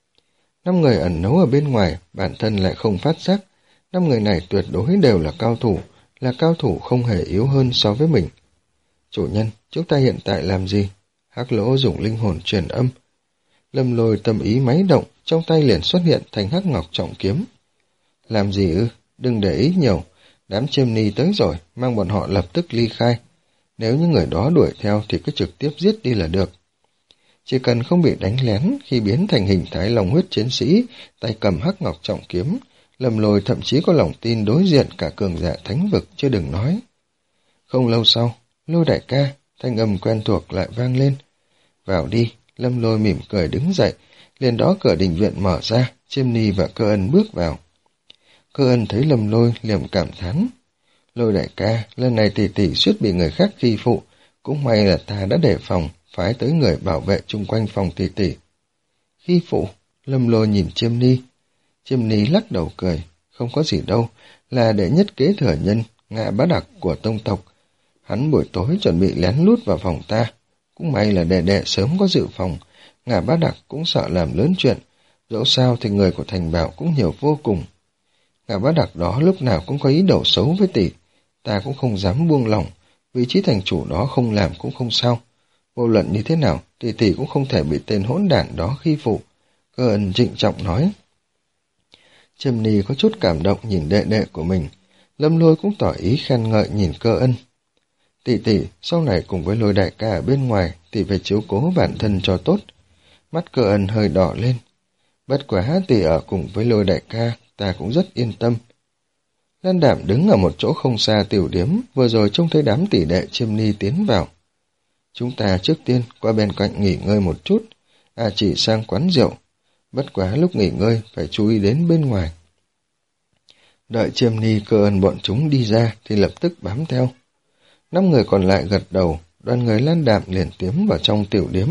Năm người ẩn nấu ở bên ngoài, bản thân lại không phát giác. Năm người này tuyệt đối đều là cao thủ, là cao thủ không hề yếu hơn so với mình. Chủ nhân, chúng ta hiện tại làm gì? Hắc Lỗ dùng linh hồn truyền âm. Lâm Lôi tâm ý máy động, trong tay liền xuất hiện thành hắc ngọc trọng kiếm. Làm gì ư? Đừng để ý nhiều. Đám Chimney tới rồi, mang bọn họ lập tức ly khai. Nếu những người đó đuổi theo thì cứ trực tiếp giết đi là được. Chỉ cần không bị đánh lén khi biến thành hình thái lòng huyết chiến sĩ, tay cầm hắc ngọc trọng kiếm, Lâm Lôi thậm chí có lòng tin đối diện cả cường giả thánh vực chứ đừng nói. Không lâu sau, Lôi đại ca, thanh âm quen thuộc lại vang lên. Vào đi, Lâm Lôi mỉm cười đứng dậy, liền đó cửa đình viện mở ra, Chimney và Cơ Ân bước vào. Cơ Ân thấy Lâm Lôi liềm cảm thán. Lôi đại ca, lần này tỷ tỷ suýt bị người khác khi phụ, cũng may là ta đã đề phòng, phái tới người bảo vệ chung quanh phòng tỷ tỷ. Khi phụ, Lâm Lôi nhìn Chimney. Chimney lắc đầu cười, không có gì đâu, là đệ nhất kế thừa nhân, Ngạ Bá Đặc của tông tộc. Hắn buổi tối chuẩn bị lén lút vào phòng ta, cũng may là đệ đệ sớm có dự phòng, Ngạ Bá Đặc cũng sợ làm lớn chuyện, dẫu sao thì người của thành bảo cũng nhiều vô cùng. Ngạ Bá Đặc đó lúc nào cũng có ý đồ xấu với tỷ, ta cũng không dám buông lỏng, vị trí thành chủ đó không làm cũng không sao. Vô luận như thế nào, tỷ tỷ cũng không thể bị tên hỗn đản đó khi phụ. Cơ Ân trịnh trọng nói. Chimney có chút cảm động nhìn đệ đệ của mình. Lâm Lôi cũng tỏ ý khen ngợi nhìn Cơ Ân. Tỷ tỷ, sau này cùng với Lôi đại ca ở bên ngoài, tỷ phải chiếu cố bản thân cho tốt. Mắt Cơ Ân hơi đỏ lên. Bất quá tỷ ở cùng với Lôi đại ca, ta cũng rất yên tâm. Lan Đạm đứng ở một chỗ không xa tiểu điếm, vừa rồi trông thấy đám tỷ đệ Chimney tiến vào. Chúng ta trước tiên qua bên cạnh nghỉ ngơi một chút, à chỉ sang quán rượu. Bất quá lúc nghỉ ngơi phải chú ý đến bên ngoài. Đợi Chimney, Cơ Ân bọn chúng đi ra thì lập tức bám theo. Năm người còn lại gật đầu, đoàn người Lan Đạm liền tiến vào trong tiểu điếm.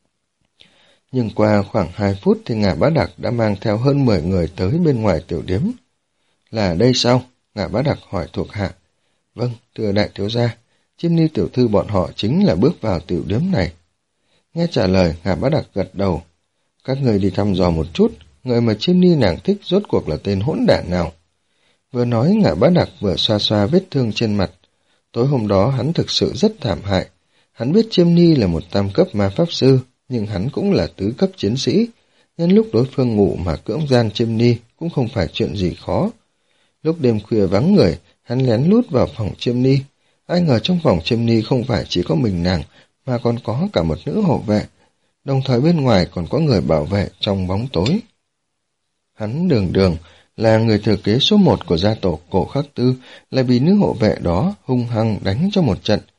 Nhưng qua khoảng hai phút thì Ngạ Bá Đặc đã mang theo hơn mười người tới bên ngoài tiểu điếm. Là đây sao? Ngạ Bá Đặc hỏi thuộc hạ. Vâng, thưa đại thiếu gia, Chimney tiểu thư bọn họ chính là bước vào tiểu điếm này. Nghe trả lời, Ngạ Bá Đặc gật đầu. Các người đi thăm dò một chút, người mà Chimney nàng thích rốt cuộc là tên hỗn đản nào. Vừa nói, Ngạ Bá Đặc vừa xoa xoa vết thương trên mặt. Tối hôm đó hắn thực sự rất thảm hại. Hắn biết Chimney là một tam cấp ma pháp sư, nhưng hắn cũng là tứ cấp chiến sĩ. Nhân lúc đối phương ngủ mà cưỡng gian Chimney cũng không phải chuyện gì khó. Lúc đêm khuya vắng người, hắn lén lút vào phòng Chimney. Ai ngờ trong phòng Chimney không phải chỉ có mình nàng, mà còn có cả một nữ hộ vệ. Đồng thời bên ngoài còn có người bảo vệ trong bóng tối. Hắn đường đường là người thừa kế số một của gia tộc Cổ Khắc Tư, lại bị nữ hộ vệ đó hung hăng đánh cho một trận.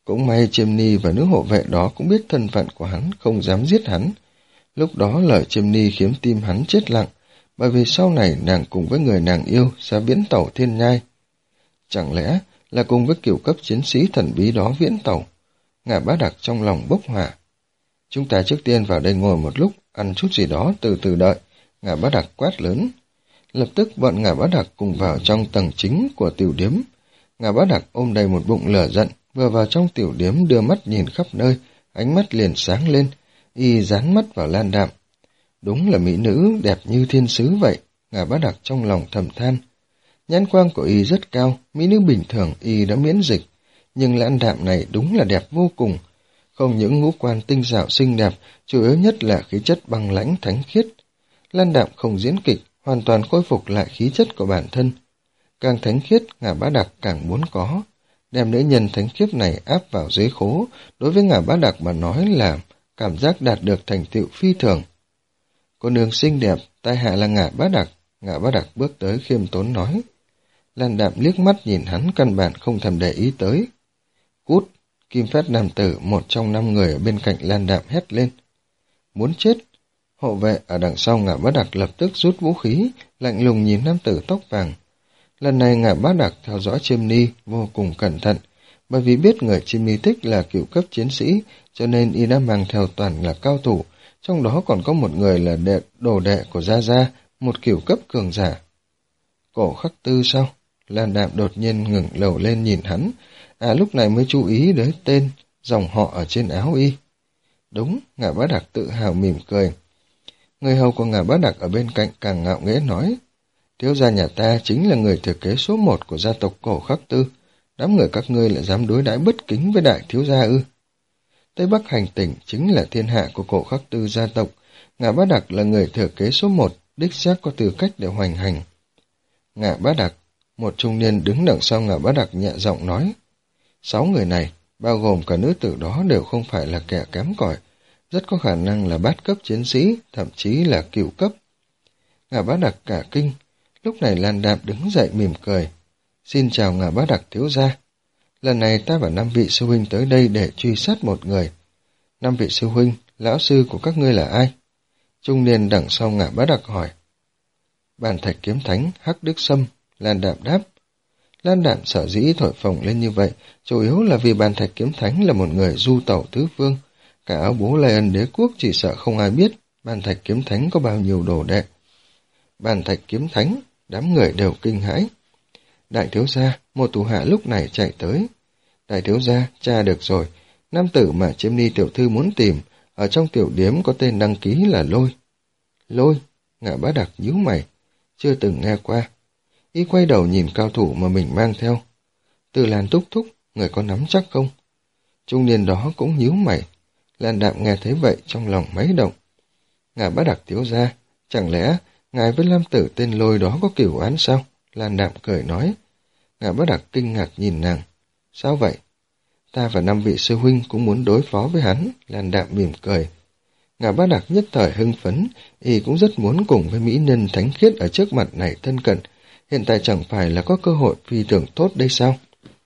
Cũng may Chiêm Ni và nữ hộ vệ đó cũng biết thân phận của hắn, không dám giết hắn. Lúc đó lời Chiêm Ni khiến tim hắn chết lặng, bởi vì sau này nàng cùng với người nàng yêu sẽ viễn tẩu thiên nhai. Chẳng lẽ là cùng với cửu cấp chiến sĩ thần bí đó viễn tẩu? Ngạ Bá Đặc trong lòng bốc hỏa. Chúng ta trước tiên vào đây ngồi một lúc, ăn chút gì đó từ từ đợi, Ngạ Bá Đặc quát lớn. Lập tức bọn Ngạ Bá Đặc cùng vào trong tầng chính của tiểu điếm. Ngạ Bá Đặc ôm đầy một bụng lửa giận, vừa vào trong tiểu điếm đưa mắt nhìn khắp nơi, ánh mắt liền sáng lên, y dán mắt vào Lan Đạm. Đúng là mỹ nữ đẹp như thiên sứ vậy, Ngạ Bá Đặc trong lòng thầm than. Nhãn quang của y rất cao, mỹ nữ bình thường y đã miễn dịch, nhưng Lan Đạm này đúng là đẹp vô cùng. Không những ngũ quan tinh xảo xinh đẹp, chủ yếu nhất là khí chất băng lãnh thánh khiết. Lan Đạm không diễn kịch, hoàn toàn khôi phục lại khí chất của bản thân. Càng thánh khiết, Ngạ Bá Đặc càng muốn có. Đem nữ nhân thánh khiết này áp vào dưới khố, đối với Ngạ Bá Đặc mà nói là cảm giác đạt được thành tựu phi thường. Cô nương xinh đẹp, tai hạ là Ngạ Bá Đặc. Ngạ Bá Đặc bước tới khiêm tốn nói. Lan Đạm liếc mắt nhìn hắn, căn bản không thèm để ý tới. Cút! Kim Phát nam tử, một trong năm người ở bên cạnh Lan Đạm hét lên. Muốn chết! Hộ vệ ở đằng sau Ngạ Bá Đặc lập tức rút vũ khí, lạnh lùng nhìn nam tử tóc vàng. Lần này Ngạ Bá Đặc theo dõi Chiêm Ni vô cùng cẩn thận, bởi vì biết người Chiêm Ni thích là cửu cấp chiến sĩ, cho nên y đã mang theo toàn là cao thủ, trong đó còn có một người là đệ, đồ đệ của Gia Gia, một cửu cấp cường giả. Cổ Khắc Tư sao? Lan Đạm đột nhiên ngẩng đầu lên nhìn hắn, à lúc này mới chú ý đến tên, dòng họ ở trên áo y. Đúng, Ngạ Bá Đặc tự hào mỉm cười. Người hầu của Ngạ Bá Đặc ở bên cạnh càng ngạo nghễ nói. Thiếu gia nhà ta chính là người thừa kế số một của gia tộc Cổ Khắc Tư, đám người các ngươi lại dám đối đãi bất kính với đại thiếu gia ư? Tây Bắc hành tỉnh chính là thiên hạ của Cổ Khắc Tư gia tộc, Ngạ Bá Đặc là người thừa kế số một, đích xác có tư cách để hoành hành. Ngạ Bá Đặc, một trung niên đứng đằng sau Ngạ Bá Đặc nhẹ giọng nói. Sáu người này, bao gồm cả nữ tử đó đều không phải là kẻ kém cỏi, rất có khả năng là bát cấp chiến sĩ, thậm chí là cửu cấp. Ngạ Bá Đặc cả kinh. Lúc này Lan Đạm đứng dậy mỉm cười. Xin chào Ngạ Bá Đặc thiếu gia. Lần này ta và năm vị sư huynh tới đây để truy sát một người. Năm vị sư huynh, lão sư của các ngươi là ai? Trung niên đằng sau Ngạ Bá Đặc hỏi. Bàn Thạch Kiếm Thánh, Hắc Đức Sâm, Lan Đạm đáp. Lan Đạm sở dĩ thổi phồng lên như vậy, chủ yếu là vì Bàn Thạch Kiếm Thánh là một người du tẩu tứ phương. Cả áo bố Lai Ân Đế Quốc chỉ sợ không ai biết Bàn Thạch Kiếm Thánh có bao nhiêu đồ đệ. Bàn Thạch Kiếm Thánh, đám người đều kinh hãi. Đại thiếu gia, một thủ hạ lúc này chạy tới. Đại thiếu gia, tra được rồi, nam tử mà Chiêm Ni tiểu thư muốn tìm, ở trong tiểu điếm có tên đăng ký là Lôi. Lôi, Ngạ Bá Đặc nhíu mày, chưa từng nghe qua. Y quay đầu nhìn cao thủ mà mình mang theo. Từ Lan thúc thúc, người có nắm chắc không? Trung niên đó cũng nhíu mày. Lan Đạm nghe thấy vậy trong lòng máy động. Ngạ Bá Đặc thiếu gia, chẳng lẽ ngài với nam tử tên Lôi đó có cửu án sao? Lan Đạm cười nói. Ngạ Bá Đặc kinh ngạc nhìn nàng. Sao vậy? Ta và năm vị sư huynh cũng muốn đối phó với hắn. Lan Đạm mỉm cười. Ngạ Bá Đặc nhất thời hưng phấn, y cũng rất muốn cùng với mỹ nhân thánh khiết ở trước mặt này thân cận. Hiện tại chẳng phải là có cơ hội phi thường tốt đây sao?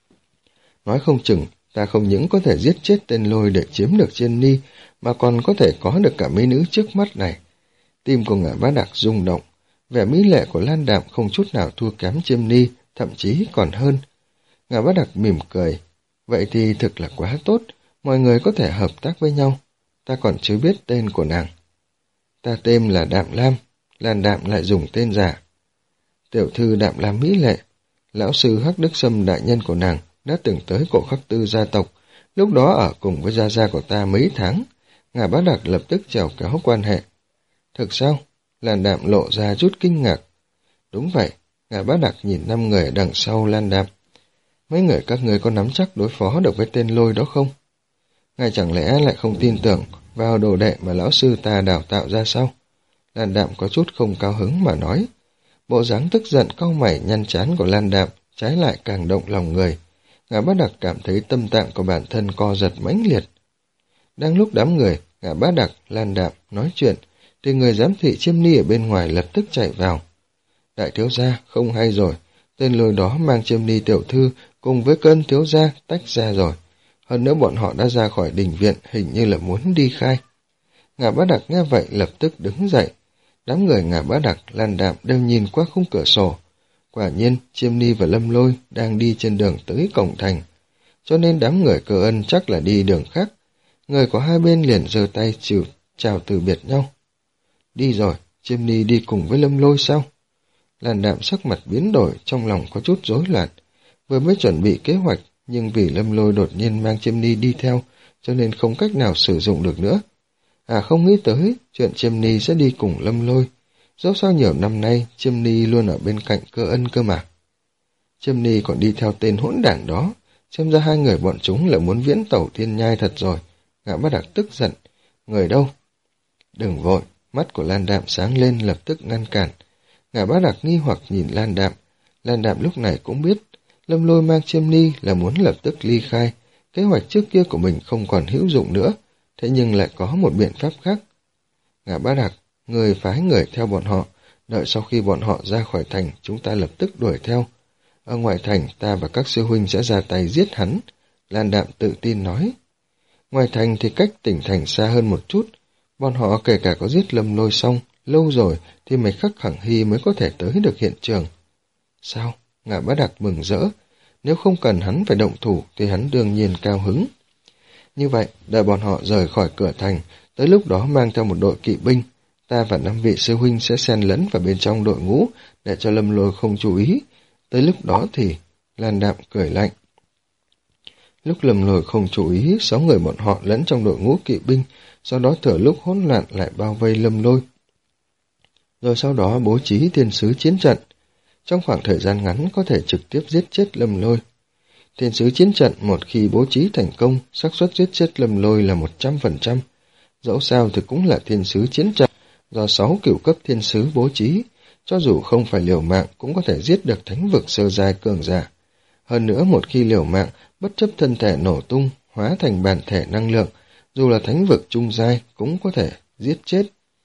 Nói không chừng, ta không những có thể giết chết tên Lôi để chiếm được Chiêm Ni, mà còn có thể có được cả mấy nữ trước mắt này. Tim của Ngạ Bá Đặc rung động, vẻ mỹ lệ của Lan Đạm không chút nào thua kém Chiêm Ni, thậm chí còn hơn. Ngạ Bá Đặc mỉm cười, vậy thì thực là quá tốt, mọi người có thể hợp tác với nhau. Ta còn chưa biết tên của nàng. Ta tên là Đạm Lam, Lan Đạm lại dùng tên giả. Tiểu thư Đạm Lam mỹ lệ, lão sư Hắc Đức Sâm đại nhân của nàng đã từng tới Cổ Khắc Tư gia tộc, lúc đó ở cùng với gia gia của ta mấy tháng. Ngạ Bá Đặc lập tức chèo kéo quan hệ. Thực sao? Lan Đạm lộ ra chút kinh ngạc. Đúng vậy, Ngạ Bá Đặc nhìn năm người đằng sau Lan Đạm. Mấy người các ngươi có nắm chắc đối phó được với tên Lôi đó không? Ngài chẳng lẽ lại không tin tưởng vào đồ đệ mà lão sư ta đào tạo ra sao? Lan Đạm có chút không cao hứng mà nói. Bộ dáng tức giận cau mày nhăn trán của Lan Đạm trái lại càng động lòng người. Ngạ Bá Đặc cảm thấy tâm tạng của bản thân co giật mãnh liệt. Đang lúc đám người Ngạ Bá Đặc, Lan Đạm nói chuyện, thì người giám thị Chiêm Ni ở bên ngoài lập tức chạy vào. Đại thiếu gia, không hay rồi, tên Lôi đó mang Chiêm Ni tiểu thư cùng với cơn thiếu gia tách ra rồi. Hơn nữa bọn họ đã ra khỏi đình viện, hình như là muốn đi khai. Ngạ Bá Đặc nghe vậy lập tức đứng dậy. Đám người Ngạ Bá Đặc, Lan Đạm đều nhìn qua khung cửa sổ. Quả nhiên, Chiêm Ni và Lâm Lôi đang đi trên đường tới cổng thành. Cho nên đám người Cơ Ân chắc là đi đường khác. Người của hai bên liền giơ tay chịu chào từ biệt nhau. Đi rồi, Chiêm Ni đi cùng với Lâm Lôi sao? Lan Đạm sắc mặt biến đổi, trong lòng có chút rối loạn. Vừa mới chuẩn bị kế hoạch, nhưng vì Lâm Lôi đột nhiên mang Chiêm Ni đi theo, cho nên không cách nào sử dụng được nữa. À không nghĩ tới, chuyện Chiêm Ni sẽ đi cùng Lâm Lôi. Dẫu sao nhiều năm nay, Chiêm Ni luôn ở bên cạnh Cơ Ân cơ mà. Chiêm Ni còn đi theo tên hỗn đản đó, xem ra hai người bọn chúng là muốn viễn tẩu thiên nhai thật rồi. Ngạ Bá Đặc tức giận. Người đâu? Đừng vội, mắt của Lan Đạm sáng lên lập tức ngăn cản. Ngạ Bá Đặc nghi hoặc nhìn Lan Đạm. Lan Đạm lúc này cũng biết, Lâm Lôi mang Chiêm Ni là muốn lập tức ly khai. Kế hoạch trước kia của mình không còn hữu dụng nữa, thế nhưng lại có một biện pháp khác. Ngạ Bá Đặc, người phái người theo bọn họ, đợi sau khi bọn họ ra khỏi thành, chúng ta lập tức đuổi theo. Ở ngoài thành, ta và các sư huynh sẽ ra tay giết hắn. Lan Đạm tự tin nói. Ngoài thành thì cách tỉnh thành xa hơn một chút, bọn họ kể cả có giết Lâm Lôi xong, lâu rồi thì mấy khắc Khẳng Hy mới có thể tới được hiện trường. Sao? Ngạ Bá Đặc mừng rỡ. Nếu không cần hắn phải động thủ thì hắn đương nhiên cao hứng. Như vậy, đợi bọn họ rời khỏi cửa thành, tới lúc đó mang theo một đội kỵ binh, ta và năm vị sư huynh sẽ xen lẫn vào bên trong đội ngũ để cho Lâm Lôi không chú ý. Tới lúc đó thì... Lan Đạm cười lạnh. Lúc Lâm Lôi không chú ý, sáu người bọn họ lẫn trong đội ngũ kỵ binh, sau đó thừa lúc hỗn loạn lại bao vây Lâm Lôi. Rồi sau đó bố trí thiên sứ chiến trận. Trong khoảng thời gian ngắn có thể trực tiếp giết chết Lâm Lôi. Thiên sứ chiến trận một khi bố trí thành công, xác suất giết chết Lâm Lôi là một trăm phần trăm. Dẫu sao thì cũng là thiên sứ chiến trận, do sáu cửu cấp thiên sứ bố trí, cho dù không phải liều mạng cũng có thể giết được thánh vực sơ giai cường giả. Hơn nữa một khi liều mạng, bất chấp thân thể nổ tung, hóa thành bản thể năng lượng, dù là thánh vực trung giai cũng có thể giết chết.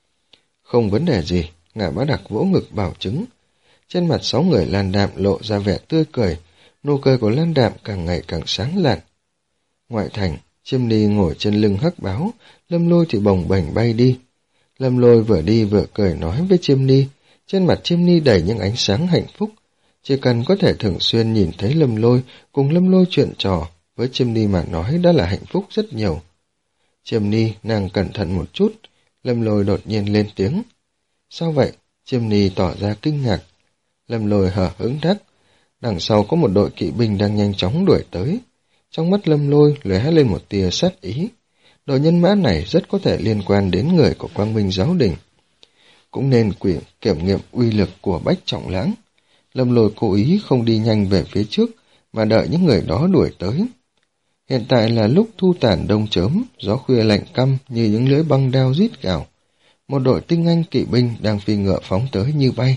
Không vấn đề gì, Ngạ Bá Đặc vỗ ngực bảo chứng. Trên mặt sáu người Lan Đạm lộ ra vẻ tươi cười, nụ cười của Lan Đạm càng ngày càng sáng lạn. Ngoại thành, Chiêm Ni ngồi trên lưng hắc báo, Lâm Lôi thì bồng bềnh bay đi. Lâm Lôi vừa đi vừa cười nói với Chiêm Ni, trên mặt Chiêm Ni đầy những ánh sáng hạnh phúc. Chỉ cần có thể thường xuyên nhìn thấy Lâm Lôi cùng Lâm Lôi chuyện trò, với Chiêm Ni mà nói đã là hạnh phúc rất nhiều. Chiêm Ni, nàng cẩn thận một chút. Lâm Lôi đột nhiên lên tiếng. Sao vậy? Chiêm Ni tỏ ra kinh ngạc. Lâm Lôi hờ hững đáp. Đằng sau có một đội kỵ binh đang nhanh chóng đuổi tới. Trong mắt Lâm Lôi lóe lên một tia sát ý. Đội nhân mã này rất có thể liên quan đến người của Quang Minh Giáo Đình. Cũng nên quỷ kiểm nghiệm uy lực của Bách Trọng Lãng. Lâm Lôi cố ý không đi nhanh về phía trước, mà đợi những người đó đuổi tới. Hiện tại là lúc thu tàn đông chớm, gió khuya lạnh căm như những lưỡi băng đao rít gào. Một đội tinh anh kỵ binh đang phi ngựa phóng tới như bay.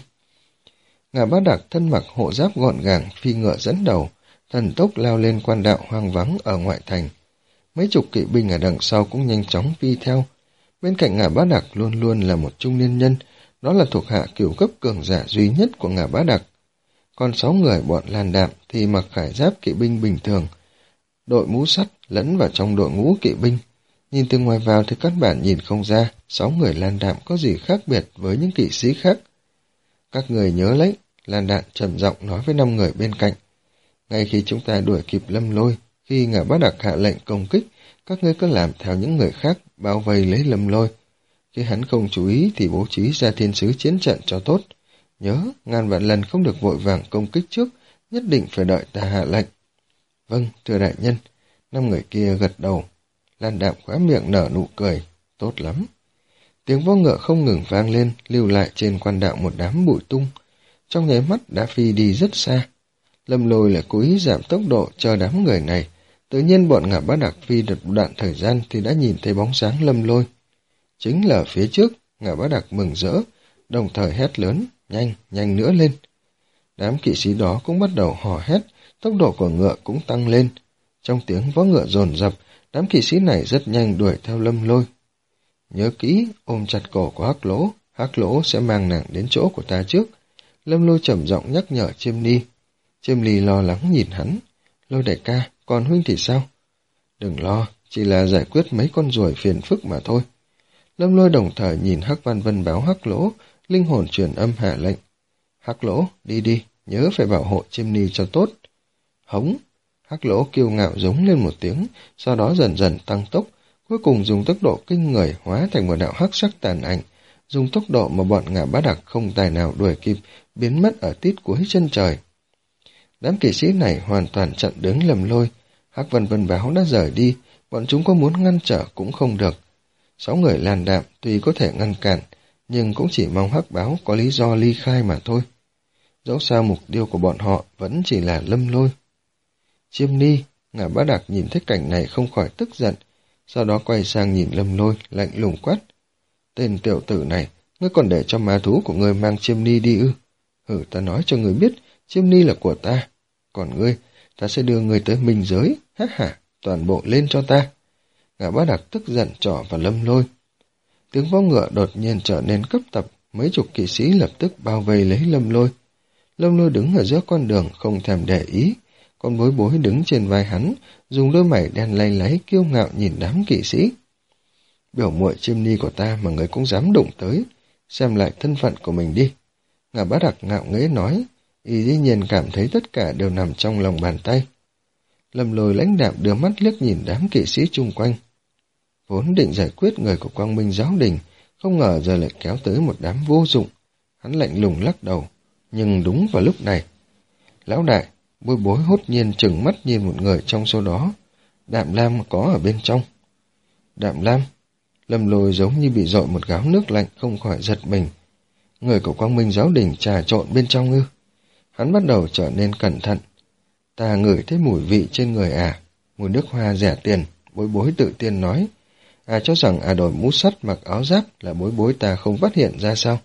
Ngạ Bá Đặc thân mặc hộ giáp gọn gàng, phi ngựa dẫn đầu, thần tốc lao lên quan đạo hoang vắng ở ngoại thành. Mấy chục kỵ binh ở đằng sau cũng nhanh chóng phi theo. Bên cạnh Ngạ Bá Đặc luôn luôn là một trung niên nhân, đó là thuộc hạ cửu cấp cường giả duy nhất của Ngạ Bá Đặc. Còn sáu người bọn Lan Đạm thì mặc khải giáp kỵ binh bình thường, đội mũ sắt lẫn vào trong đội ngũ kỵ binh. Nhìn từ ngoài vào thì căn bản nhìn không ra sáu người Lan Đạm có gì khác biệt với những kỵ sĩ khác. Các người nhớ lấy, Lan Đạm trầm giọng nói với năm người bên cạnh. Ngay khi chúng ta đuổi kịp Lâm Lôi, khi Ngạ Bá Đặc hạ lệnh công kích, các ngươi cứ làm theo những người khác bao vây lấy Lâm Lôi. Khi hắn không chú ý thì bố trí ra thiên sứ chiến trận cho tốt. Nhớ, ngàn vạn lần không được vội vàng công kích trước, nhất định phải đợi ta hạ lệnh. Vâng, thưa đại nhân. Năm người kia gật đầu. Lan Đạm khóe miệng nở nụ cười. Tốt lắm. Tiếng vó ngựa không ngừng vang lên, lưu lại trên quan đạo một đám bụi tung. Trong nháy mắt đã phi đi rất xa. Lâm Lôi lại cố ý giảm tốc độ chờ đám người này. Tự nhiên bọn Ngạ Bá Đặc phi được một đoạn thời gian thì đã nhìn thấy bóng sáng Lâm Lôi. Chính là phía trước, Ngạ Bá Đặc mừng rỡ, đồng thời hét lớn, nhanh, nhanh nữa lên. Đám kỵ sĩ đó cũng bắt đầu hò hét, tốc độ của ngựa cũng tăng lên. Trong tiếng vó ngựa dồn dập, đám kỵ sĩ này rất nhanh đuổi theo Lâm Lôi. Nhớ kỹ, ôm chặt cổ của Hắc Lỗ, Hắc Lỗ sẽ mang nàng đến chỗ của ta trước. Lâm Lôi trầm giọng nhắc nhở Chiêm Ni. Chiêm Ni lo lắng nhìn hắn. Lôi đại ca, còn huynh thì sao? Đừng lo, chỉ là giải quyết mấy con ruồi phiền phức mà thôi. Lâm Lôi đồng thời nhìn Hắc Văn Vân báo Hắc Lỗ, linh hồn truyền âm hạ lệnh. Hắc Lỗ, đi đi, nhớ phải bảo hộ chim ni cho tốt. Hống! Hắc Lỗ kiêu ngạo giống lên một tiếng, sau đó dần dần tăng tốc, cuối cùng dùng tốc độ kinh người hóa thành một đạo hắc sắc tàn ảnh, dùng tốc độ mà bọn Ngạ Bá Đặc không tài nào đuổi kịp, biến mất ở tít cuối chân trời. Đám kỵ sĩ này hoàn toàn chặn đứng Lâm Lôi. Hắc Văn Vân báo đã rời đi, bọn chúng có muốn ngăn trở cũng không được. Sáu người Lan Đạm tuy có thể ngăn cản, nhưng cũng chỉ mong Hắc Báo có lý do ly khai mà thôi. Dẫu sao mục tiêu của bọn họ vẫn chỉ là Lâm Lôi. Chiêm Ni, Ngạ Bá Đặc nhìn thấy cảnh này không khỏi tức giận, sau đó quay sang nhìn Lâm Lôi, lạnh lùng quát. Tên tiểu tử này, ngươi còn để cho ma thú của ngươi mang Chiêm Ni đi ư? Hử, ta nói cho ngươi biết, Chiêm Ni là của ta. Còn ngươi, ta sẽ đưa ngươi tới minh giới, ha ha, toàn bộ lên cho ta. Ngạ Bá Đặc tức giận trỏ vào Lâm Lôi. Tiếng vó ngựa đột nhiên trở nên cấp tập, mấy chục kỵ sĩ lập tức bao vây lấy Lâm Lôi. Lâm Lôi đứng ở giữa con đường không thèm để ý, còn Bối Bối đứng trên vai hắn, dùng đôi mày đen lay láy kiêu ngạo nhìn đám kỵ sĩ. Biểu muội Chiêm Ni của ta mà người cũng dám đụng tới, xem lại thân phận của mình đi. Ngạ Bá Đặc ngạo nghễ nói, y dĩ nhiên cảm thấy tất cả đều nằm trong lòng bàn tay. Lâm Lôi lãnh đạm đưa mắt liếc nhìn đám kỵ sĩ chung quanh. Vốn định giải quyết người của Quang Minh Giáo Đình, không ngờ giờ lại kéo tới một đám vô dụng. Hắn lạnh lùng lắc đầu, nhưng đúng vào lúc này. Lão đại, Bối Bối hốt nhiên trừng mắt nhìn một người trong số đó. Đạm Lam có ở bên trong. Đạm Lam? Lâm Lôi giống như bị dội một gáo nước lạnh không khỏi giật mình. Người của Quang Minh Giáo Đình trà trộn bên trong ư? Hắn bắt đầu trở nên cẩn thận. Ta ngửi thấy mùi vị trên người à, mùi nước hoa rẻ tiền, Bối Bối tự tiên nói. À cho rằng à đổi mũ sắt mặc áo giáp là Bối Bối ta không phát hiện ra sao?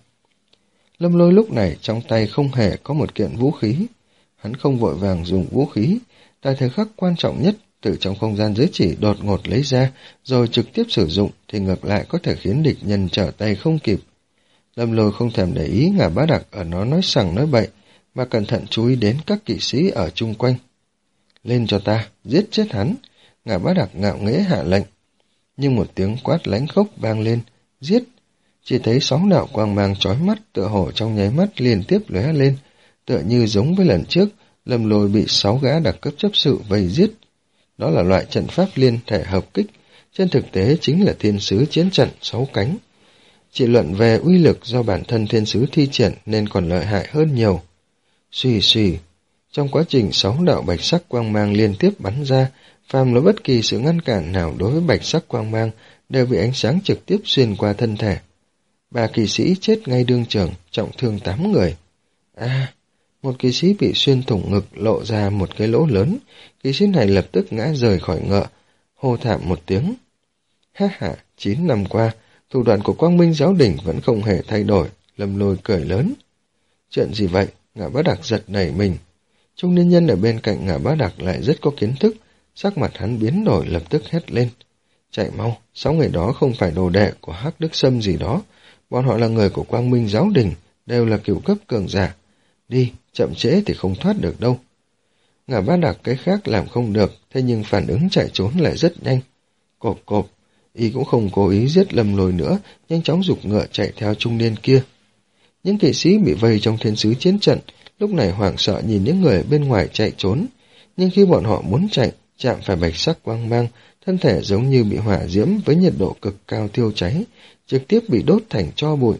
Lâm Lôi lúc này trong tay không hề có một kiện vũ khí. Hắn không vội vàng dùng vũ khí, tại thời khắc quan trọng nhất, từ trong không gian giới chỉ đột ngột lấy ra, rồi trực tiếp sử dụng thì ngược lại có thể khiến địch nhân trở tay không kịp. Lâm Lôi không thèm để ý Ngạ Bá Đặc ở nó nói sằng nói bậy, mà cẩn thận chú ý đến các kỵ sĩ ở chung quanh. Lên cho ta, giết chết hắn, Ngạ Bá Đặc ngạo nghễ hạ lệnh. Nhưng một tiếng quát lãnh khốc vang lên, giết. Chỉ thấy sáu đạo quang mang chói mắt tựa hồ trong nháy mắt liên tiếp lóe lên, tựa như giống với lần trước, Lâm Lôi bị sáu gã đặc cấp chấp sự vây giết. Đó là loại trận pháp liên thể hợp kích, trên thực tế chính là thiên sứ chiến trận sáu cánh. Chỉ luận về uy lực do bản thân thiên sứ thi triển nên còn lợi hại hơn nhiều. Xùy xùy, trong quá trình sáu đạo bạch sắc quang mang liên tiếp bắn ra, phàm là bất kỳ sự ngăn cản nào đối với bạch sắc quang mang đều bị ánh sáng trực tiếp xuyên qua thân thể. Ba kỵ sĩ chết ngay đương trường, trọng thương tám người. À, một kỵ sĩ bị xuyên thủng ngực lộ ra một cái lỗ lớn, kỵ sĩ này lập tức ngã rời khỏi ngựa, hô thảm một tiếng. Ha ha, chín năm qua, thủ đoạn của Quang Minh Giáo Đình vẫn không hề thay đổi, Lâm Lôi cười lớn. Chuyện gì vậy? Ngạ Bá Đặc giật nảy mình. Trung niên nhân ở bên cạnh Ngạ Bá Đặc lại rất có kiến thức, sắc mặt hắn biến đổi lập tức hét lên. Chạy mau, sáu người đó không phải đồ đệ của Hắc Đức Sâm gì đó, bọn họ là người của Quang Minh Giáo Đình, đều là cửu cấp cường giả. Đi, chậm trễ thì không thoát được đâu. Ngạ Bá Đặc cái khác làm không được, thế nhưng phản ứng chạy trốn lại rất nhanh. Cộp cộp, y cũng không cố ý giết Lâm Lôi nữa, nhanh chóng giục ngựa chạy theo trung niên kia. Những kỵ sĩ bị vây trong thiên sứ chiến trận, lúc này hoảng sợ nhìn những người bên ngoài chạy trốn. Nhưng khi bọn họ muốn chạy, chạm phải bạch sắc quang mang, thân thể giống như bị hỏa diễm với nhiệt độ cực cao thiêu cháy, trực tiếp bị đốt thành tro bụi.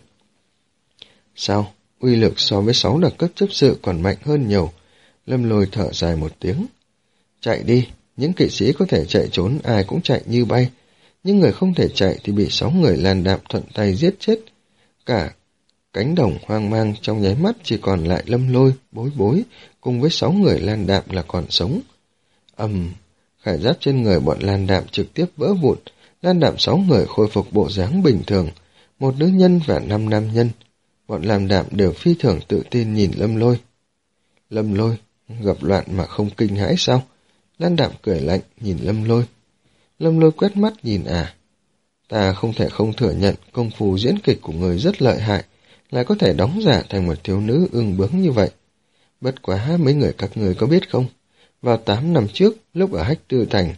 Sao? Uy lực so với sáu đặc cấp chấp sự còn mạnh hơn nhiều. Lâm Lôi thở dài một tiếng. Chạy đi, những kỵ sĩ có thể chạy trốn ai cũng chạy như bay. Nhưng người không thể chạy thì bị sáu người Lan Đạm thuận tay giết chết. Cả cánh đồng hoang mang trong nháy mắt chỉ còn lại Lâm Lôi, Bối Bối, cùng với sáu người Lan Đạm là còn sống. Ầm, um, khải giáp trên người bọn Lan Đạm trực tiếp vỡ vụn. Lan Đạm sáu người khôi phục bộ dáng bình thường, một nữ nhân và năm nam nhân. Bọn Lan Đạm đều phi thường tự tin nhìn Lâm Lôi. Lâm Lôi, gặp loạn mà không kinh hãi sao? Lan Đạm cười lạnh nhìn Lâm Lôi. Lâm Lôi quét mắt nhìn à. Ta không thể không thừa nhận công phu diễn kịch của người rất lợi hại, lại có thể đóng giả thành một thiếu nữ ương bướng như vậy. Bất quá mấy người các người có biết không? Vào tám năm trước, lúc ở Hách Tư Thành,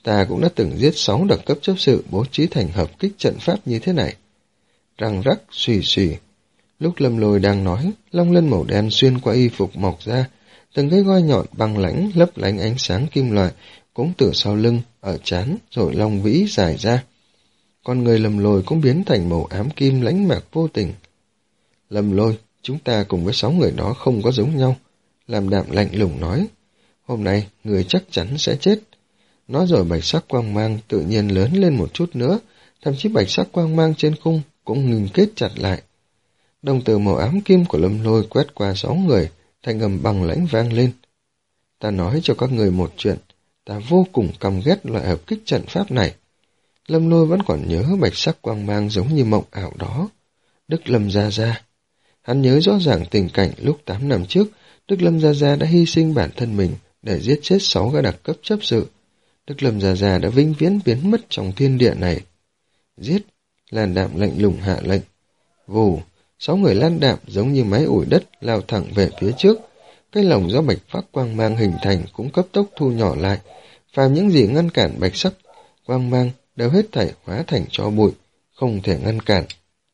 ta cũng đã từng giết sáu đặc cấp chấp sự bố trí thành hợp kích trận pháp như thế này. Răng rắc, xùy xùy. Lúc Lâm Lôi đang nói, long lân màu đen xuyên qua y phục mọc ra, từng cái gai nhọn băng lãnh lấp lánh ánh sáng kim loại, cũng từ sau lưng, ở trán, rồi long vĩ dài ra. Con người Lâm Lôi cũng biến thành màu ám kim lãnh mạc vô tình. Lâm Lôi, chúng ta cùng với sáu người đó không có giống nhau. Lam Đạm lạnh lùng nói, hôm nay người chắc chắn sẽ chết. Nói rồi bạch sắc quang mang tự nhiên lớn lên một chút nữa, thậm chí bạch sắc quang mang trên khung cũng ngừng kết chặt lại. Đồng tử màu ám kim của Lâm Lôi quét qua sáu người, thanh âm bằng lãnh vang lên. Ta nói cho các người một chuyện, ta vô cùng căm ghét loại hợp kích trận pháp này. Lâm Lôi vẫn còn nhớ bạch sắc quang mang giống như mộng ảo đó. Đức Lâm Gia Gia. Hắn nhớ rõ ràng tình cảnh lúc tám năm trước, Đức Lâm Gia Gia đã hy sinh bản thân mình để giết chết sáu gã đặc cấp chấp sự. Đức Lâm Gia Gia đã vĩnh viễn biến mất trong thiên địa này. Giết, Lan Đạm lạnh lùng hạ lệnh. Vù, sáu người Lan Đạm giống như máy ủi đất lao thẳng về phía trước. Cái lồng do bạch sắc quang mang hình thành cũng cấp tốc thu nhỏ lại, và những gì ngăn cản bạch sắc quang mang đều hết thảy hóa thành tro bụi, không thể ngăn cản.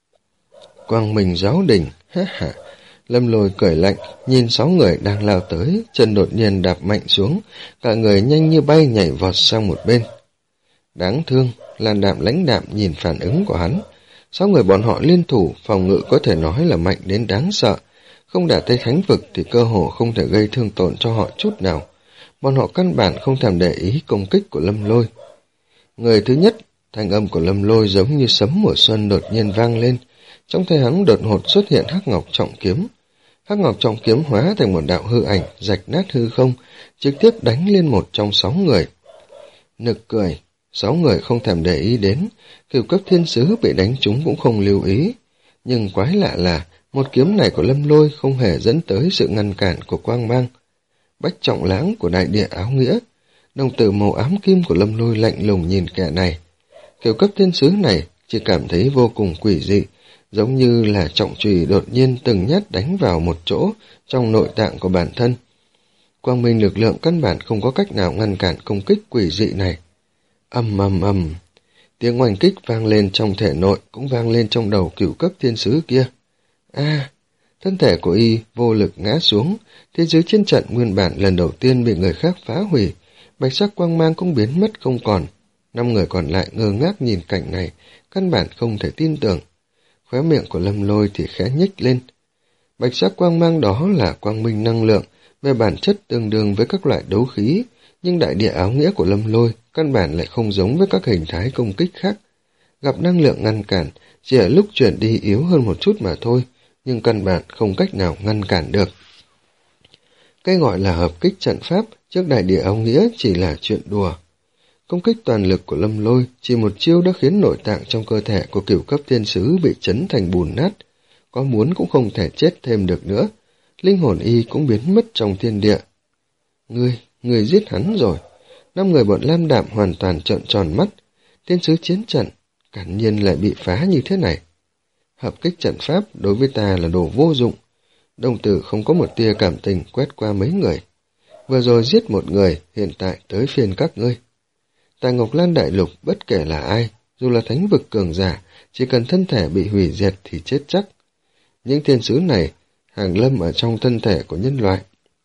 Quang Minh giáo đình, ha ha. Lâm Lôi cười lạnh, nhìn sáu người đang lao tới, chân đột nhiên đạp mạnh xuống, cả người nhanh như bay nhảy vọt sang một bên. Đáng thương, Lan Đạm lãnh đạm nhìn phản ứng của hắn. Sáu người bọn họ liên thủ, phòng ngự có thể nói là mạnh đến đáng sợ. Không đạt tới thánh vực thì cơ hồ không thể gây thương tổn cho họ chút nào. Bọn họ căn bản không thèm để ý công kích của Lâm Lôi. Người thứ nhất, thanh âm của Lâm Lôi giống như sấm mùa xuân đột nhiên vang lên. Trong tay hắn đột ngột xuất hiện hắc ngọc trọng kiếm. Hắc ngọc trọng kiếm hóa thành một đạo hư ảnh, rạch nát hư không, trực tiếp đánh lên một trong sáu người. Nực cười, sáu người không thèm để ý đến, cửu cấp thiên sứ bị đánh trúng cũng không lưu ý. Nhưng quái lạ là, một kiếm này của Lâm Lôi không hề dẫn tới sự ngăn cản của quang mang. Bách trọng lãng của đại địa áo nghĩa, đồng tử màu ám kim của Lâm Lôi lạnh lùng nhìn kẻ này. Cửu cấp thiên sứ này chỉ cảm thấy vô cùng quỷ dị, giống như là trọng chùy đột nhiên từng nhát đánh vào một chỗ trong nội tạng của bản thân. Quang minh lực lượng căn bản không có cách nào ngăn cản công kích quỷ dị này. Ầm ầm ầm, tiếng oanh kích vang lên trong thể nội cũng vang lên trong đầu cửu cấp thiên sứ kia. A, thân thể của y vô lực ngã xuống, thế giới chiến trận nguyên bản lần đầu tiên bị người khác phá hủy, bạch sắc quang mang cũng biến mất không còn. Năm người còn lại ngơ ngác nhìn cảnh này, căn bản không thể tin tưởng. Khóe miệng của Lâm Lôi thì khẽ nhếch lên. Bạch sắc quang mang đó là quang minh năng lượng, về bản chất tương đương với các loại đấu khí, nhưng đại địa áo nghĩa của Lâm Lôi căn bản lại không giống với các hình thái công kích khác. Gặp năng lượng ngăn cản, chỉ ở lúc chuyển đi yếu hơn một chút mà thôi, nhưng căn bản không cách nào ngăn cản được. Cái gọi là hợp kích trận pháp trước đại địa áo nghĩa chỉ là chuyện đùa. Công kích toàn lực của Lâm Lôi chỉ một chiêu đã khiến nội tạng trong cơ thể của cửu cấp thiên sứ bị chấn thành bùn nát, có muốn cũng không thể chết thêm được nữa. Linh hồn y cũng biến mất trong thiên địa. Ngươi, ngươi giết hắn rồi. Năm người bọn Lam Đạm hoàn toàn trợn tròn mắt. Thiên sứ chiến trận, cản nhiên lại bị phá như thế này. Hợp kích trận pháp đối với ta là đồ vô dụng. Đồng tử không có một tia cảm tình quét qua mấy người. Vừa rồi giết một người, hiện tại tới phiên các ngươi. Tại Ngọc Lan Đại Lục bất kể là ai, dù là thánh vực cường giả, chỉ cần thân thể bị hủy diệt thì chết chắc. Những thiên sứ này hàng lâm ở trong thân thể của nhân loại.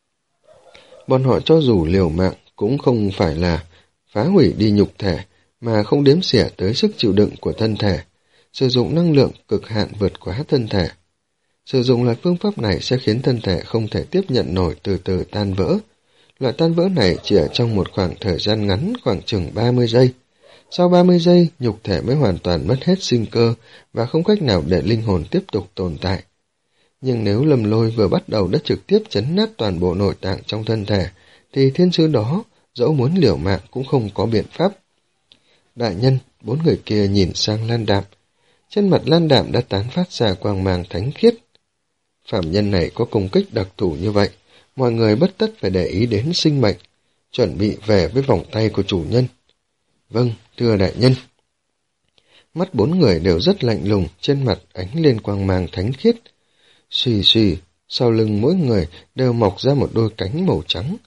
Bọn họ cho dù liều mạng cũng không phải là phá hủy đi nhục thể, mà không đếm xỉa tới sức chịu đựng của thân thể, sử dụng năng lượng cực hạn vượt quá thân thể. Sử dụng loại phương pháp này sẽ khiến thân thể không thể tiếp nhận nổi, từ từ tan vỡ. Loại tan vỡ này chỉ ở trong một khoảng thời gian ngắn, khoảng chừng ba mươi giây. Sau ba mươi giây, nhục thể mới hoàn toàn mất hết sinh cơ và không cách nào để linh hồn tiếp tục tồn tại. Nhưng nếu Lâm Lôi vừa bắt đầu đã trực tiếp chấn nát toàn bộ nội tạng trong thân thể, thì thiên sứ đó, dẫu muốn liều mạng cũng không có biện pháp. Đại nhân, bốn người kia nhìn sang Lan Đạm. Trên mặt Lan Đạm đã tán phát ra quang mang thánh khiết. Phạm nhân này có công kích đặc thù như vậy, mọi người bất tất phải để ý đến sinh mệnh, chuẩn bị về với vòng tay của chủ nhân. Vâng, thưa đại nhân. Mắt bốn người đều rất lạnh lùng, trên mặt ánh lên quang mang thánh khiết. Xùy xùy, sau lưng mỗi người đều mọc ra một đôi cánh màu trắng.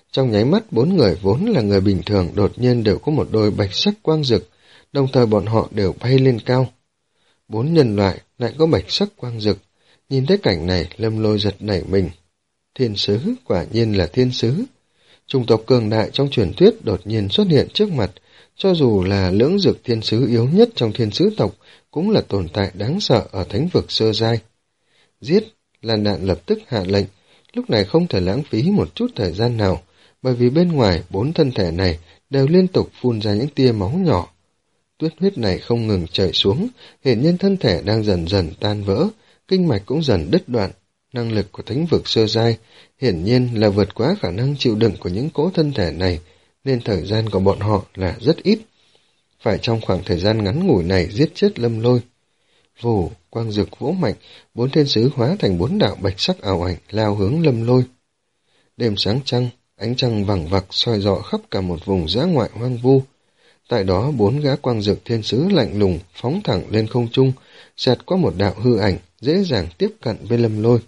Trong nháy mắt, bốn người vốn là người bình thường đột nhiên đều có một đôi bạch sắc quang rực, đồng thời bọn họ đều bay lên cao. Bốn nhân loại lại có bạch sắc quang rực, nhìn thấy cảnh này Lâm Lôi giật nảy mình. Thiên sứ, quả nhiên là thiên sứ. Chủng tộc cường đại trong truyền thuyết đột nhiên xuất hiện trước mặt, cho dù là lưỡng dực thiên sứ yếu nhất trong thiên sứ tộc, cũng là tồn tại đáng sợ ở thánh vực sơ giai. Giết! Lan Đạn lập tức hạ lệnh, lúc này không thể lãng phí một chút thời gian nào, bởi vì bên ngoài bốn thân thể này đều liên tục phun ra những tia máu nhỏ. Tuyết huyết này không ngừng chảy xuống, hiển nhiên thân thể đang dần dần tan vỡ, kinh mạch cũng dần đứt đoạn. Năng lực của thánh vực sơ giai hiển nhiên là vượt quá khả năng chịu đựng của những cỗ thân thể này, nên thời gian của bọn họ là rất ít. Phải trong khoảng thời gian ngắn ngủi này giết chết Lâm Lôi. Vù, quang dực vỗ mạnh, bốn thiên sứ hóa thành bốn đạo bạch sắc ảo ảnh lao hướng Lâm Lôi. Đêm sáng trăng, ánh trăng vằng vặc soi rọi khắp cả một vùng dã ngoại hoang vu. Tại đó bốn gã quang dực thiên sứ lạnh lùng phóng thẳng lên không trung, xẹt qua một đạo hư ảnh, dễ dàng tiếp cận với Lâm Lôi.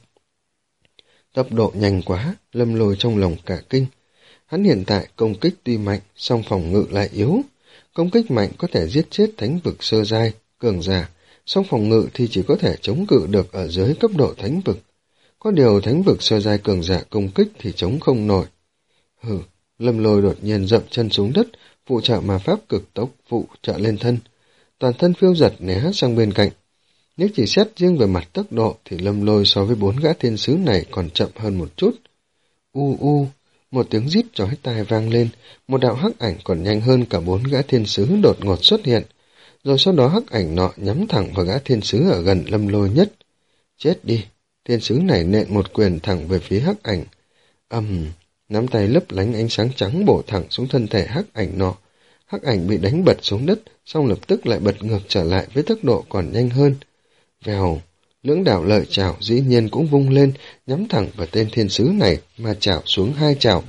Tốc độ nhanh quá, Lâm Lôi trong lòng cả kinh. Hắn hiện tại công kích tuy mạnh, song phòng ngự lại yếu. Công kích mạnh có thể giết chết thánh vực sơ giai, cường giả, song phòng ngự thì chỉ có thể chống cự được ở dưới cấp độ thánh vực. Có điều thánh vực sơ giai cường giả công kích thì chống không nổi. Hừ, Lâm Lôi đột nhiên dậm chân xuống đất, phụ trợ ma pháp cực tốc phụ trợ lên thân. Toàn thân phiêu giật né sang bên cạnh. Nếu chỉ xét riêng về mặt tốc độ thì Lâm Lôi so với bốn gã thiên sứ này còn chậm hơn một chút. U u, một tiếng rít chói tai vang lên, một đạo hắc ảnh còn nhanh hơn cả bốn gã thiên sứ đột ngột xuất hiện. Rồi sau đó hắc ảnh nọ nhắm thẳng vào gã thiên sứ ở gần Lâm Lôi nhất. Chết đi, thiên sứ này nện một quyền thẳng về phía hắc ảnh. Ầm, um, nắm tay lấp lánh ánh sáng trắng bổ thẳng xuống thân thể hắc ảnh nọ. Hắc ảnh bị đánh bật xuống đất, xong lập tức lại bật ngược trở lại với tốc độ còn nhanh hơn. Vèo, lưỡng đạo lợi chảo dĩ nhiên cũng vung lên, nhắm thẳng vào tên thiên sứ này mà chảo xuống hai chảo.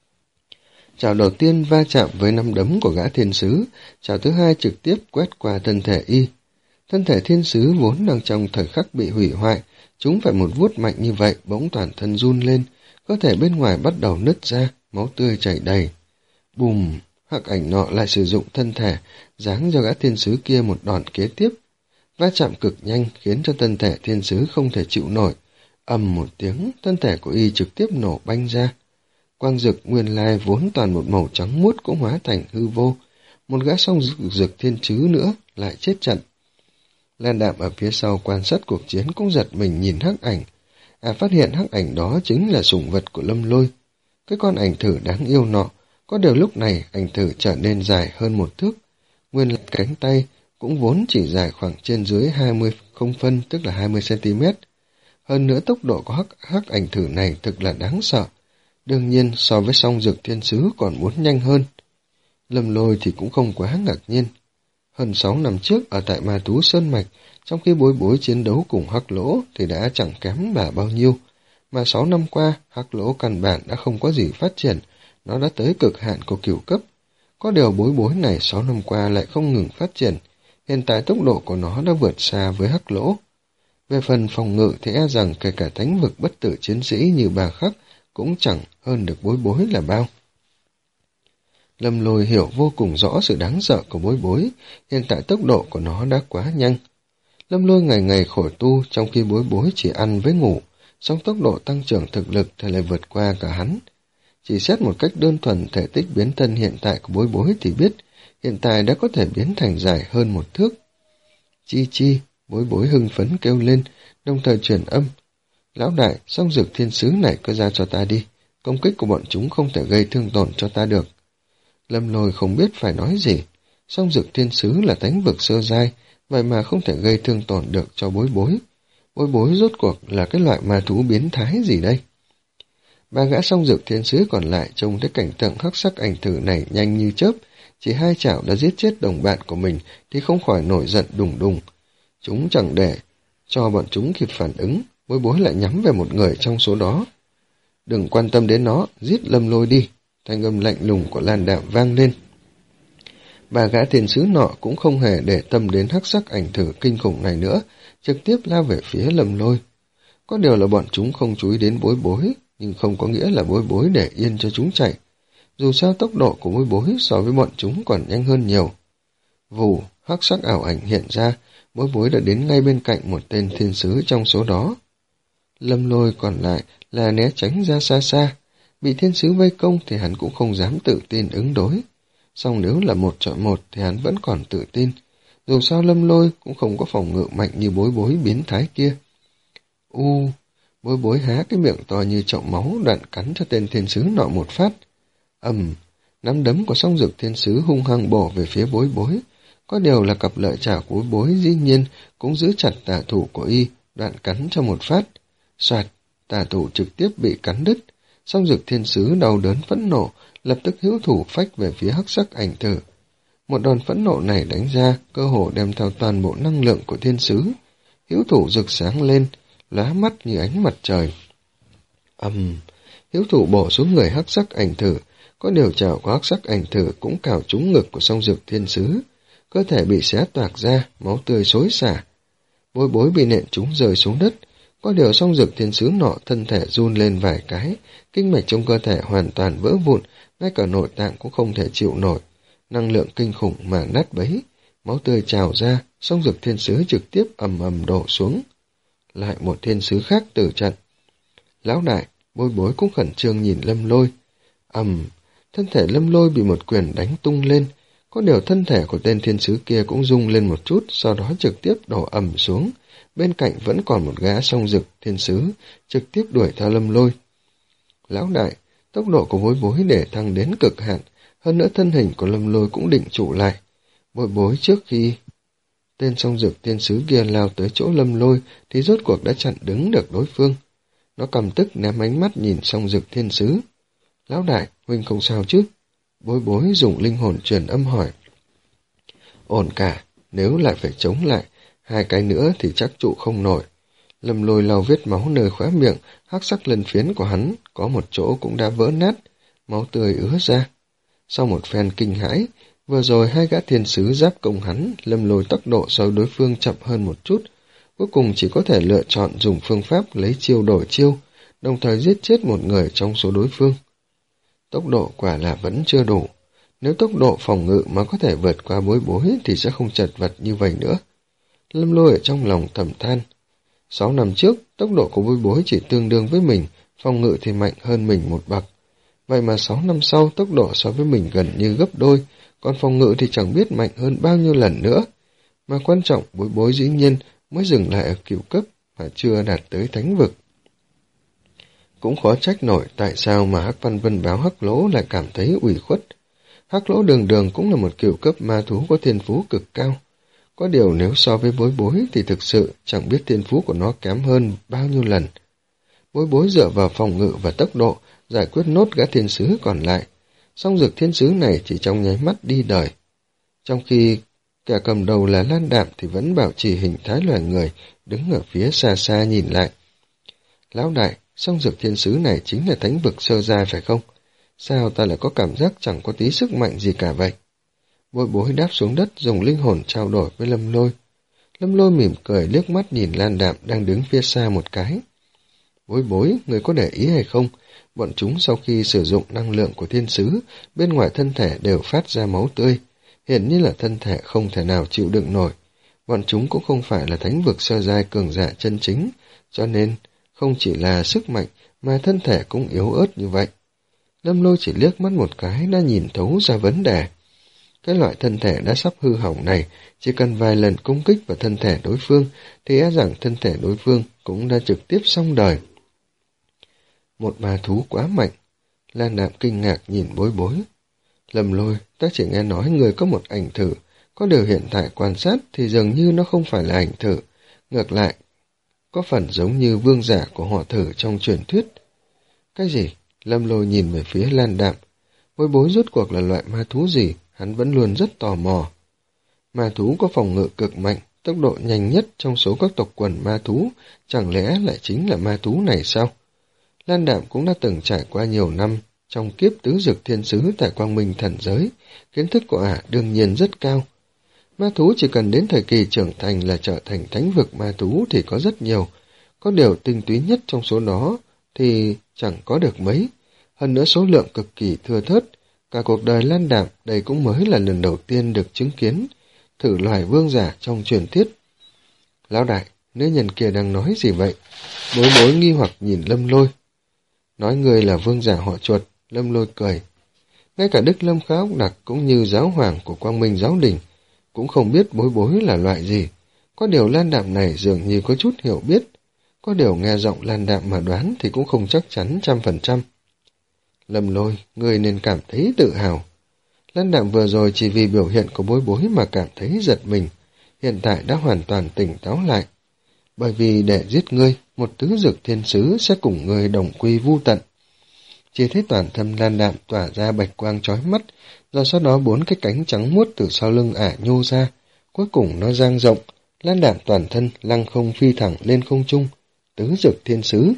Chảo đầu tiên va chạm với nắm đấm của gã thiên sứ, chảo thứ hai trực tiếp quét qua thân thể y. Thân thể thiên sứ vốn đang trong thời khắc bị hủy hoại, chúng phải một vuốt mạnh như vậy bỗng toàn thân run lên, cơ thể bên ngoài bắt đầu nứt ra, máu tươi chảy đầy. Bùm, hắc ảnh nọ lại sử dụng thân thể, giáng cho gã thiên sứ kia một đòn kế tiếp. Va chạm cực nhanh khiến cho thân thể thiên sứ không thể chịu nổi. Ầm một tiếng, thân thể của y trực tiếp nổ banh ra. Quang dực nguyên lai vốn toàn một màu trắng muốt cũng hóa thành hư vô. Một gã song dực dực thiên sứ nữa lại chết trận. Lan Đạm ở phía sau quan sát cuộc chiến cũng giật mình nhìn hắc ảnh. À, phát hiện hắc ảnh đó chính là sủng vật của Lâm Lôi. Cái con ảnh thử đáng yêu nọ, có điều lúc này ảnh thử trở nên dài hơn một thước. Nguyên là cánh tay cũng vốn chỉ dài khoảng trên dưới hai mươi không phân, tức là hai mươi xăng-ti-mét. Hơn nữa tốc độ của hắc, hắc ảnh thử này thực là đáng sợ. Đương nhiên so với song dực thiên sứ còn muốn nhanh hơn. Lâm Lôi thì cũng không quá ngạc nhiên. Hơn sáu năm trước ở tại Ma Tú Sơn Mạch, trong khi Bối Bối chiến đấu cùng Hắc Lỗ thì đã chẳng kém bà bao nhiêu. Mà sáu năm qua, Hắc Lỗ căn bản đã không có gì phát triển, nó đã tới cực hạn của cửu cấp. Có điều Bối Bối này sáu năm qua lại không ngừng phát triển, hiện tại tốc độ của nó đã vượt xa với Hắc Lỗ. Về phần phòng ngự thì e rằng kể cả thánh vực bất tử chiến sĩ như bà Khắc cũng chẳng hơn được Bối Bối là bao. Lâm Lôi hiểu vô cùng rõ sự đáng sợ của Bối Bối, hiện tại tốc độ của nó đã quá nhanh. Lâm Lôi ngày ngày khổ tu, trong khi Bối Bối chỉ ăn với ngủ, song tốc độ tăng trưởng thực lực thì lại vượt qua cả hắn. Chỉ xét một cách đơn thuần thể tích biến thân hiện tại của Bối Bối thì biết, hiện tại đã có thể biến thành dài hơn một thước. Chi chi, Bối Bối hưng phấn kêu lên, đồng thời truyền âm. Lão đại, song dực thiên sứ này cứ ra cho ta đi, công kích của bọn chúng không thể gây thương tổn cho ta được. Lâm Lôi không biết phải nói gì, song dực thiên sứ là thánh vực sơ giai, vậy mà không thể gây thương tổn được cho Bối Bối. Bối Bối rốt cuộc là cái loại ma thú biến thái gì đây? Ba gã song dực thiên sứ còn lại trông thấy cảnh tượng hắc sắc ảnh thử này nhanh như chớp, chỉ hai chảo đã giết chết đồng bạn của mình thì không khỏi nổi giận đùng đùng. Chúng chẳng để cho bọn chúng kịp phản ứng, Bối Bối lại nhắm về một người trong số đó. Đừng quan tâm đến nó, giết Lâm Lôi đi, thanh âm lạnh lùng của Lan Đạm vang lên. Ba gã thiên sứ nọ cũng không hề để tâm đến hắc sắc ảnh thử kinh khủng này nữa, trực tiếp lao về phía Lâm Lôi. Có điều là bọn chúng không chú ý đến Bối Bối, nhưng không có nghĩa là Bối Bối để yên cho chúng chạy. Dù sao tốc độ của Bối Bối so với bọn chúng còn nhanh hơn nhiều. Vù, hắc sắc ảo ảnh hiện ra, Bối Bối đã đến ngay bên cạnh một tên thiên sứ trong số đó. Lâm Lôi còn lại là né tránh ra xa xa. Bị thiên sứ vây công thì hắn cũng không dám tự tin ứng đối. Song nếu là một chọi một thì hắn vẫn còn tự tin. Dù sao Lâm Lôi cũng không có phòng ngự mạnh như Bối Bối biến thái kia. U, Bối Bối há cái miệng to như chậu máu, đoạn cắn cho tên thiên sứ nọ một phát. Ầm, nắm đấm của song dực thiên sứ hung hăng bổ về phía Bối Bối. Có điều là cặp lợi chảo của Bối Bối dĩ nhiên cũng giữ chặt tà thủ của y, đoạn cắn cho một phát. Soạt, tà thủ trực tiếp bị cắn đứt. Song dực thiên sứ đau đớn phẫn nộ, lập tức hữu thủ phách về phía hắc sắc ảnh tử. Một đòn phẫn nộ này đánh ra, cơ hồ đem theo toàn bộ năng lượng của thiên sứ. Hữu thủ rực sáng lên, lóa mắt như ánh mặt trời. Ầm, um, hữu thủ bổ xuống người hắc sắc ảnh tử, có điều chảo của hắc sắc ảnh tử cũng cào trúng ngực của song dực thiên sứ. Cơ thể bị xé toạc ra, máu tươi xối xả. Bối Bối bị nện trúng rơi xuống đất. Có điều song dực thiên sứ nọ thân thể run lên vài cái, kinh mạch trong cơ thể hoàn toàn vỡ vụn, ngay cả nội tạng cũng không thể chịu nổi. Năng lượng kinh khủng mà nát bấy, máu tươi trào ra, song dực thiên sứ trực tiếp ầm ầm đổ xuống. Lại một thiên sứ khác tử trận. Lão đại, Bối Bối cũng khẩn trương nhìn Lâm Lôi. Ầm, thân thể Lâm Lôi bị một quyền đánh tung lên, có điều thân thể của tên thiên sứ kia cũng rung lên một chút, sau đó trực tiếp đổ ầm xuống. Bên cạnh vẫn còn một gã song dực thiên sứ, trực tiếp đuổi theo Lâm Lôi. Lão đại, tốc độ của Bối Bối để thăng đến cực hạn, hơn nữa thân hình của Lâm Lôi cũng định trụ lại. Bối Bối trước khi tên song dực thiên sứ kia lao tới chỗ Lâm Lôi thì rốt cuộc đã chặn đứng được đối phương. Nó căm tức ném ánh mắt nhìn song dực thiên sứ. Lão đại, huynh không sao chứ? Bối Bối dùng linh hồn truyền âm hỏi. Ổn cả, nếu lại phải chống lại hai cái nữa thì chắc trụ không nổi. Lâm Lôi lau vết máu nơi khóe miệng, hắc sắc lân phiến của hắn có một chỗ cũng đã vỡ nát, máu tươi ứa ra. Sau một phen kinh hãi, vừa rồi hai gã thiên sứ giáp công hắn, Lâm Lôi tốc độ so với đối phương chậm hơn một chút, cuối cùng chỉ có thể lựa chọn dùng phương pháp lấy chiêu đổi chiêu, đồng thời giết chết một người trong số đối phương. Tốc độ quả là vẫn chưa đủ. Nếu tốc độ phòng ngự mà có thể vượt qua Bối Bối thì sẽ không chật vật như vậy nữa. Lâm Lôi ở trong lòng thầm than. Sáu năm trước, tốc độ của Bối Bối chỉ tương đương với mình, phòng ngự thì mạnh hơn mình một bậc. Vậy mà sáu năm sau, tốc độ so với mình gần như gấp đôi, còn phòng ngự thì chẳng biết mạnh hơn bao nhiêu lần nữa. Mà quan trọng, Bối Bối dĩ nhiên mới dừng lại ở cửu cấp mà chưa đạt tới thánh vực. Cũng khó trách nổi tại sao mà Hắc Văn Vân Báo Hắc Lỗ lại cảm thấy ủy khuất. Hắc Lỗ đường đường cũng là một cửu cấp ma thú có thiên phú cực cao. Có điều nếu so với Bối Bối thì thực sự chẳng biết thiên phú của nó kém hơn bao nhiêu lần. Bối Bối dựa vào phòng ngự và tốc độ giải quyết nốt gã thiên sứ còn lại. Song dực thiên sứ này chỉ trong nháy mắt đi đời. Trong khi kẻ cầm đầu là Lan Đạm thì vẫn bảo trì hình thái loài người, đứng ở phía xa xa nhìn lại. Lão đại, song dực thiên sứ này chính là thánh vực sơ giai phải không? Sao ta lại có cảm giác chẳng có tí sức mạnh gì cả vậy? Bối Bối đáp xuống đất dùng linh hồn trao đổi với Lâm Lôi. Lâm Lôi mỉm cười liếc mắt nhìn Lan Đạm đang đứng phía xa một cái. Bối Bối, người có để ý hay không? Bọn chúng sau khi sử dụng năng lượng của thiên sứ, bên ngoài thân thể đều phát ra máu tươi. Hiển nhiên là thân thể không thể nào chịu đựng nổi. Bọn chúng cũng không phải là thánh vực sơ giai cường giả chân chính, cho nên không chỉ là sức mạnh mà thân thể cũng yếu ớt như vậy. Lâm Lôi chỉ liếc mắt một cái đã nhìn thấu ra vấn đề. Cái loại thân thể đã sắp hư hỏng này, chỉ cần vài lần công kích vào thân thể đối phương, thì e rằng thân thể đối phương cũng đã trực tiếp xong đời. Một ma thú quá mạnh. Lan Đạm kinh ngạc nhìn Bối Bối. Lâm Lôi, ta chỉ nghe nói người có một ảnh thử, có điều hiện tại quan sát thì dường như nó không phải là ảnh thử, ngược lại, có phần giống như vương giả của họ thử trong truyền thuyết. Cái gì? Lâm Lôi nhìn về phía Lan Đạm. Bối Bối rốt cuộc là loại ma thú gì, hắn vẫn luôn rất tò mò. Ma thú có phòng ngự cực mạnh, tốc độ nhanh nhất trong số các tộc quần ma thú, chẳng lẽ lại chính là ma thú này sao? Lan Đạm cũng đã từng trải qua nhiều năm trong kiếp tứ dực thiên sứ tại Quang Minh thần giới, kiến thức của ả đương nhiên rất cao. Ma thú chỉ cần đến thời kỳ trưởng thành là trở thành thánh vực ma thú thì có rất nhiều, có điều tinh túy nhất trong số đó thì chẳng có được mấy, hơn nữa số lượng cực kỳ thưa thớt. Cả cuộc đời Lan Đạm đây cũng mới là lần đầu tiên được chứng kiến thử loài vương giả trong truyền thuyết. Lão đại, nữ nhân kia đang nói gì vậy? Bối bối nghi hoặc nhìn Lâm Lôi. Nói người là vương giả họ Chuột. Lâm Lôi cười. Ngay cả Đức Lâm Khá Ốc Đặc cũng như giáo hoàng của Quang Minh Giáo Đình cũng không biết bối bối là loại gì. Có điều Lan Đạm này dường như có chút hiểu biết. Có điều nghe giọng Lan Đạm mà đoán thì cũng không chắc chắn trăm phần trăm. Lâm Lôi, người nên cảm thấy tự hào. Lan Đạm vừa rồi chỉ vì biểu hiện của bối bối mà cảm thấy giật mình. Hiện tại đã hoàn toàn tỉnh táo lại. Bởi vì để giết ngươi, một tứ dược thiên sứ sẽ cùng ngươi đồng quy vu tận. Chỉ thấy toàn thân Lan Đạm tỏa ra bạch quang chói mắt, rồi sau đó bốn cái cánh trắng muốt từ sau lưng ả nhô ra. Cuối cùng nó dang rộng, Lan Đạm toàn thân lăng không phi thẳng lên không trung. Tứ dược thiên sứ.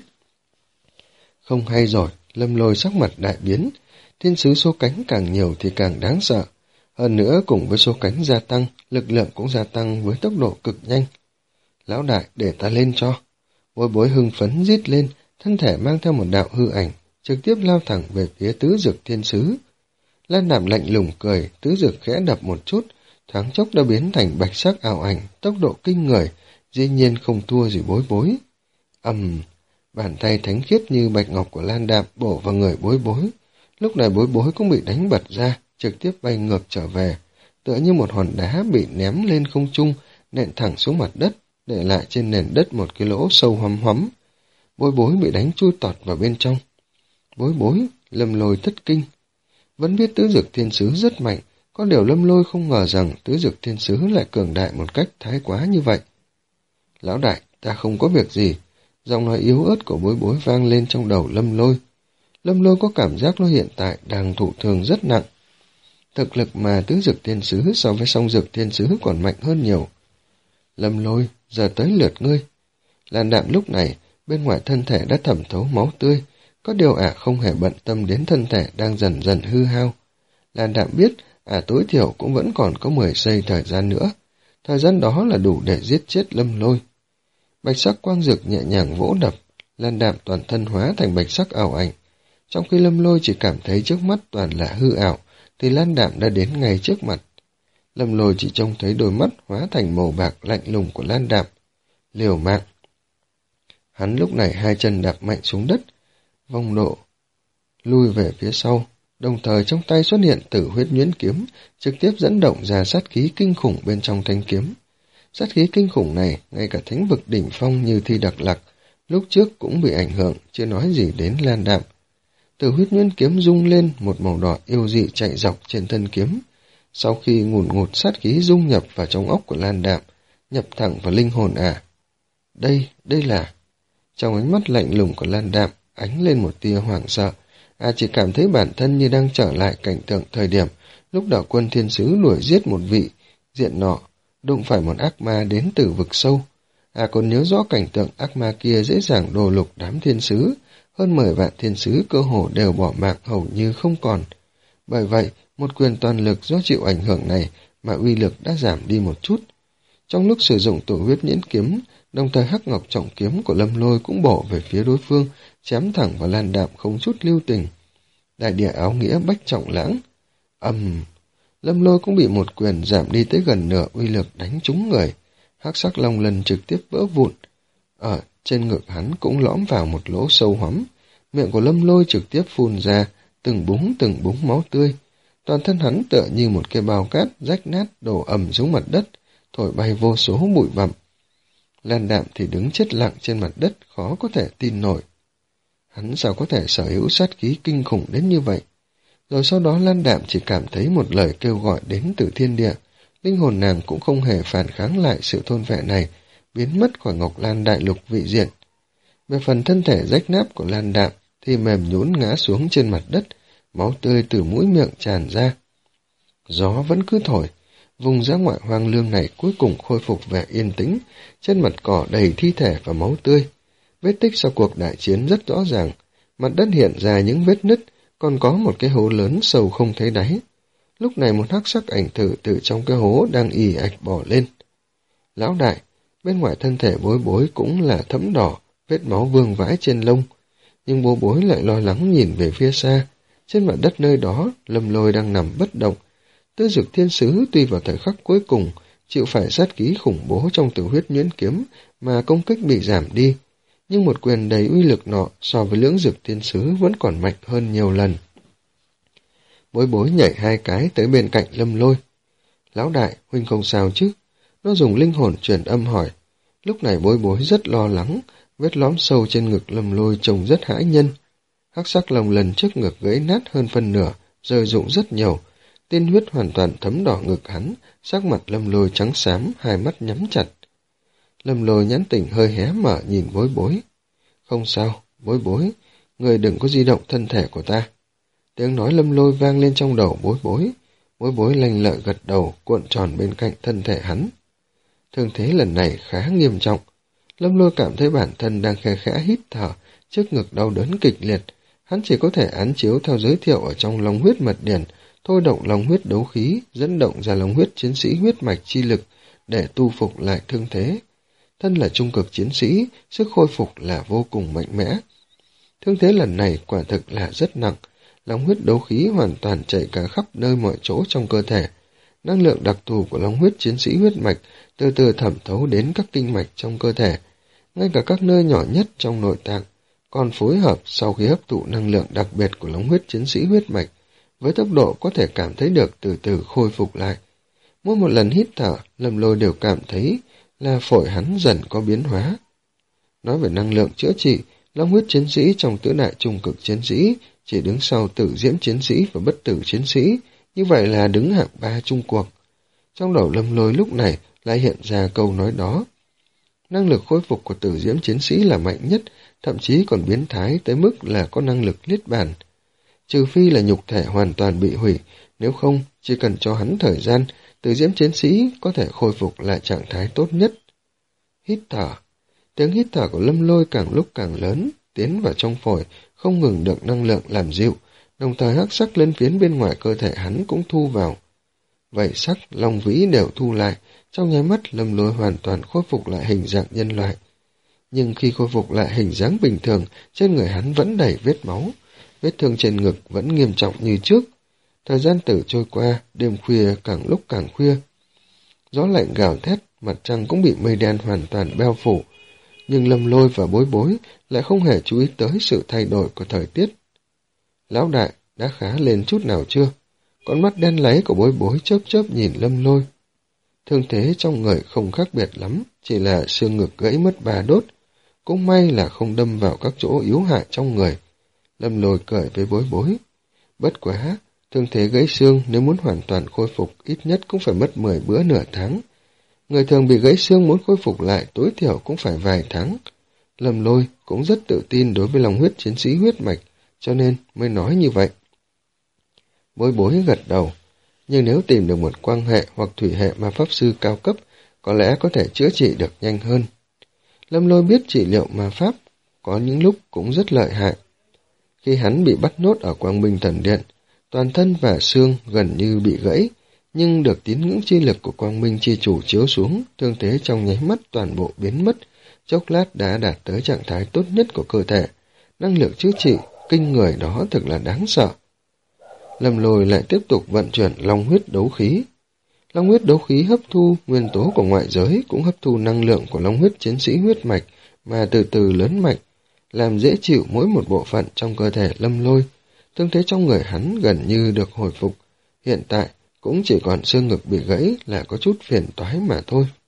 Không hay rồi, Lâm Lôi sắc mặt đại biến. Thiên sứ số cánh càng nhiều thì càng đáng sợ. Hơn nữa cùng với số cánh gia tăng, lực lượng cũng gia tăng với tốc độ cực nhanh. Lão đại, để ta lên cho. Bối bối hưng phấn rít lên, thân thể mang theo một đạo hư ảnh, trực tiếp lao thẳng về phía tứ dược thiên sứ. Lan Đạm lạnh lùng cười, tứ dược khẽ đập một chút, thoáng chốc đã biến thành bạch sắc ảo ảnh, tốc độ kinh người, dĩ nhiên không thua gì bối bối. Ầm, bàn tay thánh khiết như bạch ngọc của Lan Đạm bổ vào người bối bối. Lúc này bối bối cũng bị đánh bật ra, trực tiếp bay ngược trở về, tựa như một hòn đá bị ném lên không trung, nện thẳng xuống mặt đất, để lại trên nền đất một cái lỗ sâu hoắm hoắm. Bối bối bị đánh chui tọt vào bên trong. Bối bối, Lâm Lôi thất kinh. Vẫn biết tứ dược thiên sứ rất mạnh, có điều Lâm Lôi không ngờ rằng tứ dược thiên sứ lại cường đại một cách thái quá như vậy. Lão đại, ta không có việc gì. Giọng nói yếu ớt của bối bối vang lên trong đầu Lâm Lôi. Lâm Lôi có cảm giác nó hiện tại đang thụ thương rất nặng. Thực lực mà tứ dược thiên sứ so với song dược thiên sứ còn mạnh hơn nhiều. Lâm Lôi, giờ tới lượt ngươi. Lan Đạm lúc này, bên ngoài thân thể đã thẩm thấu máu tươi, có điều ả không hề bận tâm đến thân thể đang dần dần hư hao. Lan Đạm biết, ả tối thiểu cũng vẫn còn có mười giây thời gian nữa. Thời gian đó là đủ để giết chết Lâm Lôi. Bạch sắc quang dược nhẹ nhàng vỗ đập, Lan Đạm toàn thân hóa thành bạch sắc ảo ảnh. Trong khi Lâm Lôi chỉ cảm thấy trước mắt toàn là hư ảo, thì Lan Đạm đã đến ngay trước mặt. Lâm Lôi chỉ trông thấy đôi mắt hóa thành màu bạc lạnh lùng của Lan Đạm. Liều mạng. Hắn lúc này hai chân đạp mạnh xuống đất, vong độ, lui về phía sau, đồng thời trong tay xuất hiện tử huyết nhuyễn kiếm, trực tiếp dẫn động ra sát khí kinh khủng bên trong thanh kiếm. Sát khí kinh khủng này, ngay cả thánh vực đỉnh phong như Thi Đặc Lạc, lúc trước cũng bị ảnh hưởng, chưa nói gì đến Lan Đạm. Tử huyết nhuyễn kiếm rung lên, một màu đỏ yêu dị chạy dọc trên thân kiếm. Sau khi ngùn ngụt sát khí dung nhập vào trong óc của Lan Đạm, nhập thẳng vào linh hồn ả. Đây, đây là... Trong ánh mắt lạnh lùng của Lan Đạm, ánh lên một tia hoảng sợ. À chỉ cảm thấy bản thân như đang trở lại cảnh tượng thời điểm lúc đạo quân thiên sứ đuổi giết một vị diện nọ, đụng phải một ác ma đến từ vực sâu. À còn nhớ rõ cảnh tượng ác ma kia dễ dàng đồ lục đám thiên sứ, hơn mười vạn thiên sứ cơ hồ đều bỏ mạng hầu như không còn. Bởi vậy, một quyền toàn lực do chịu ảnh hưởng này mà uy lực đã giảm đi một chút. Trong lúc sử dụng tổ huyết nhễn kiếm, đồng thời hắc ngọc trọng kiếm của Lâm Lôi cũng bổ về phía đối phương, chém thẳng vào Lan Đạm không chút lưu tình. Đại địa áo nghĩa bách trọng lãng. Ầm, Lâm Lôi cũng bị một quyền giảm đi tới gần nửa uy lực đánh trúng người. Hắc sắc long lân trực tiếp vỡ vụn. Ở trên ngực hắn cũng lõm vào một lỗ sâu hoắm. Miệng của Lâm Lôi trực tiếp phun ra từng búng từng búng máu tươi. Toàn thân hắn tựa như một cái bao cát rách nát đổ ầm xuống mặt đất, thổi bay vô số bụi bặm. Lan Đạm thì đứng chết lặng trên mặt đất, khó có thể tin nổi. Hắn sao có thể sở hữu sát khí kinh khủng đến như vậy? Rồi sau đó Lan Đạm chỉ cảm thấy một lời kêu gọi đến từ thiên địa. Linh hồn nàng cũng không hề phản kháng lại sự thôn vệ này, biến mất khỏi Ngọc Lan Đại Lục vị diện. Về phần thân thể rách nát của Lan Đạm thì mềm nhũn ngã xuống trên mặt đất, máu tươi từ mũi miệng tràn ra. Gió vẫn cứ thổi, vùng dã ngoại hoang lương này cuối cùng khôi phục vẻ yên tĩnh, trên mặt cỏ đầy thi thể và máu tươi. Vết tích sau cuộc đại chiến rất rõ ràng, mặt đất hiện ra những vết nứt, còn có một cái hố lớn sâu không thấy đáy. Lúc này một hắc sắc ảnh tử từ trong cái hố đang ì ạch bò lên. Lão đại, bên ngoài thân thể bối bối cũng là thẫm đỏ, vết máu vương vãi trên lông. nhưng bố bối lại lo lắng nhìn về phía xa. Trên mặt đất nơi đó, Lâm Lôi đang nằm bất động. Tứ Dực Thiên Sứ tuy vào thời khắc cuối cùng chịu phải sát ký khủng bố trong Tử Huyết Nhuyễn Kiếm mà công kích bị giảm đi, nhưng một quyền đầy uy lực nọ so với Lưỡng Dực Thiên Sứ vẫn còn mạnh hơn nhiều lần. Bối bối nhảy hai cái tới bên cạnh Lâm Lôi. Lão đại, huynh không sao chứ? Nó dùng linh hồn truyền âm hỏi. Lúc này bối bối rất lo lắng, vết lõm sâu trên ngực Lâm Lôi trông rất hãi nhân. Hắc sắc lồng lần trước ngực gãy nát hơn phân nửa, rơi rụng rất nhiều. Tiên huyết hoàn toàn thấm đỏ ngực hắn, sắc mặt Lâm Lôi trắng xám, hai mắt nhắm chặt. Lâm Lôi nhãn tỉnh hơi hé mở nhìn bối bối. Không sao, bối bối, người đừng có di động thân thể của ta. Tiếng nói Lâm Lôi vang lên trong đầu bối bối. Bối bối lanh lợi gật đầu, cuộn tròn bên cạnh thân thể hắn. Thương thế lần này khá nghiêm trọng. Lâm Lôi cảm thấy bản thân đang khe khẽ hít thở, trước ngực đau đớn kịch liệt. Hắn chỉ có thể án chiếu theo giới thiệu ở trong Long Huyết Mật Điển, thôi động Long Huyết đấu khí, dẫn động ra Long Huyết chiến sĩ huyết mạch chi lực để tu phục lại thương thế. Thân là trung cực chiến sĩ, sức khôi phục là vô cùng mạnh mẽ. Thương thế lần này quả thực là rất nặng. Long huyết đấu khí hoàn toàn chạy cả khắp nơi mọi chỗ trong cơ thể. Năng lượng đặc thù của long huyết chiến sĩ huyết mạch từ từ thẩm thấu đến các kinh mạch trong cơ thể, ngay cả các nơi nhỏ nhất trong nội tạng, còn phối hợp sau khi hấp thụ năng lượng đặc biệt của long huyết chiến sĩ huyết mạch, với tốc độ có thể cảm thấy được từ từ khôi phục lại. Mỗi một lần hít thở, Lâm Lôi đều cảm thấy là phổi hắn dần có biến hóa. Nói về năng lượng chữa trị, long huyết chiến sĩ trong tứ đại trung cực chiến sĩ chỉ đứng sau tử diễm chiến sĩ và bất tử chiến sĩ, như vậy là đứng hạng ba chung cuộc. Trong đầu Lâm Lôi lúc này lại hiện ra câu nói đó. Năng lực khôi phục của tử diễm chiến sĩ là mạnh nhất, thậm chí còn biến thái tới mức là có năng lực niết bàn. Trừ phi là nhục thể hoàn toàn bị hủy, nếu không, chỉ cần cho hắn thời gian, tử diễm chiến sĩ có thể khôi phục lại trạng thái tốt nhất. Hít thở. Tiếng hít thở của Lâm Lôi càng lúc càng lớn, tiến vào trong phổi, không ngừng được năng lượng làm dịu, đồng thời hắc sắc lân phiến bên ngoài cơ thể hắn cũng thu vào. Vậy sắc, long vĩ đều thu lại, trong nháy mắt Lâm Lôi hoàn toàn khôi phục lại hình dạng nhân loại. Nhưng khi khôi phục lại hình dáng bình thường, trên người hắn vẫn đầy vết máu, vết thương trên ngực vẫn nghiêm trọng như trước. Thời gian tử trôi qua, đêm khuya càng lúc càng khuya. Gió lạnh gào thét, mặt trăng cũng bị mây đen hoàn toàn bao phủ. Nhưng Lâm Lôi và Bối Bối lại không hề chú ý tới sự thay đổi của thời tiết. Lão đại, đã khá lên chút nào chưa? Con mắt đen láy của Bối Bối chớp chớp nhìn Lâm Lôi. Thương thế trong người không khác biệt lắm, chỉ là xương ngực gãy mất ba đốt. Cũng may là không đâm vào các chỗ yếu hại trong người. Lâm Lôi cười với Bối Bối. Bất quá, thương thế gãy xương nếu muốn hoàn toàn khôi phục ít nhất cũng phải mất mười bữa nửa tháng. Người thường bị gãy xương muốn khôi phục lại tối thiểu cũng phải vài tháng. Lâm Lôi cũng rất tự tin đối với lòng huyết chiến sĩ huyết mạch, cho nên mới nói như vậy. Bối Bối gật đầu, nhưng nếu tìm được một quan hệ hoặc thủy hệ ma pháp sư cao cấp, có lẽ có thể chữa trị được nhanh hơn. Lâm Lôi biết trị liệu ma pháp, có những lúc cũng rất lợi hại. Khi hắn bị bắt nhốt ở Quang Minh Thần Điện, toàn thân và xương gần như bị gãy, nhưng được tín ngưỡng chi lực của Quang Minh chi chủ chiếu xuống, thương thế trong nháy mắt toàn bộ biến mất, chốc lát đã đạt tới trạng thái tốt nhất của cơ thể. Năng lượng chữa trị kinh người đó thực là đáng sợ. Lâm Lôi lại tiếp tục vận chuyển long huyết đấu khí. Long huyết đấu khí hấp thu nguyên tố của ngoại giới, cũng hấp thu năng lượng của long huyết chiến sĩ huyết mạch mà từ từ lớn mạnh, làm dễ chịu mỗi một bộ phận trong cơ thể Lâm Lôi. Thương thế trong người hắn gần như được hồi phục, hiện tại cũng chỉ còn xương ngực bị gãy là có chút phiền toái mà thôi.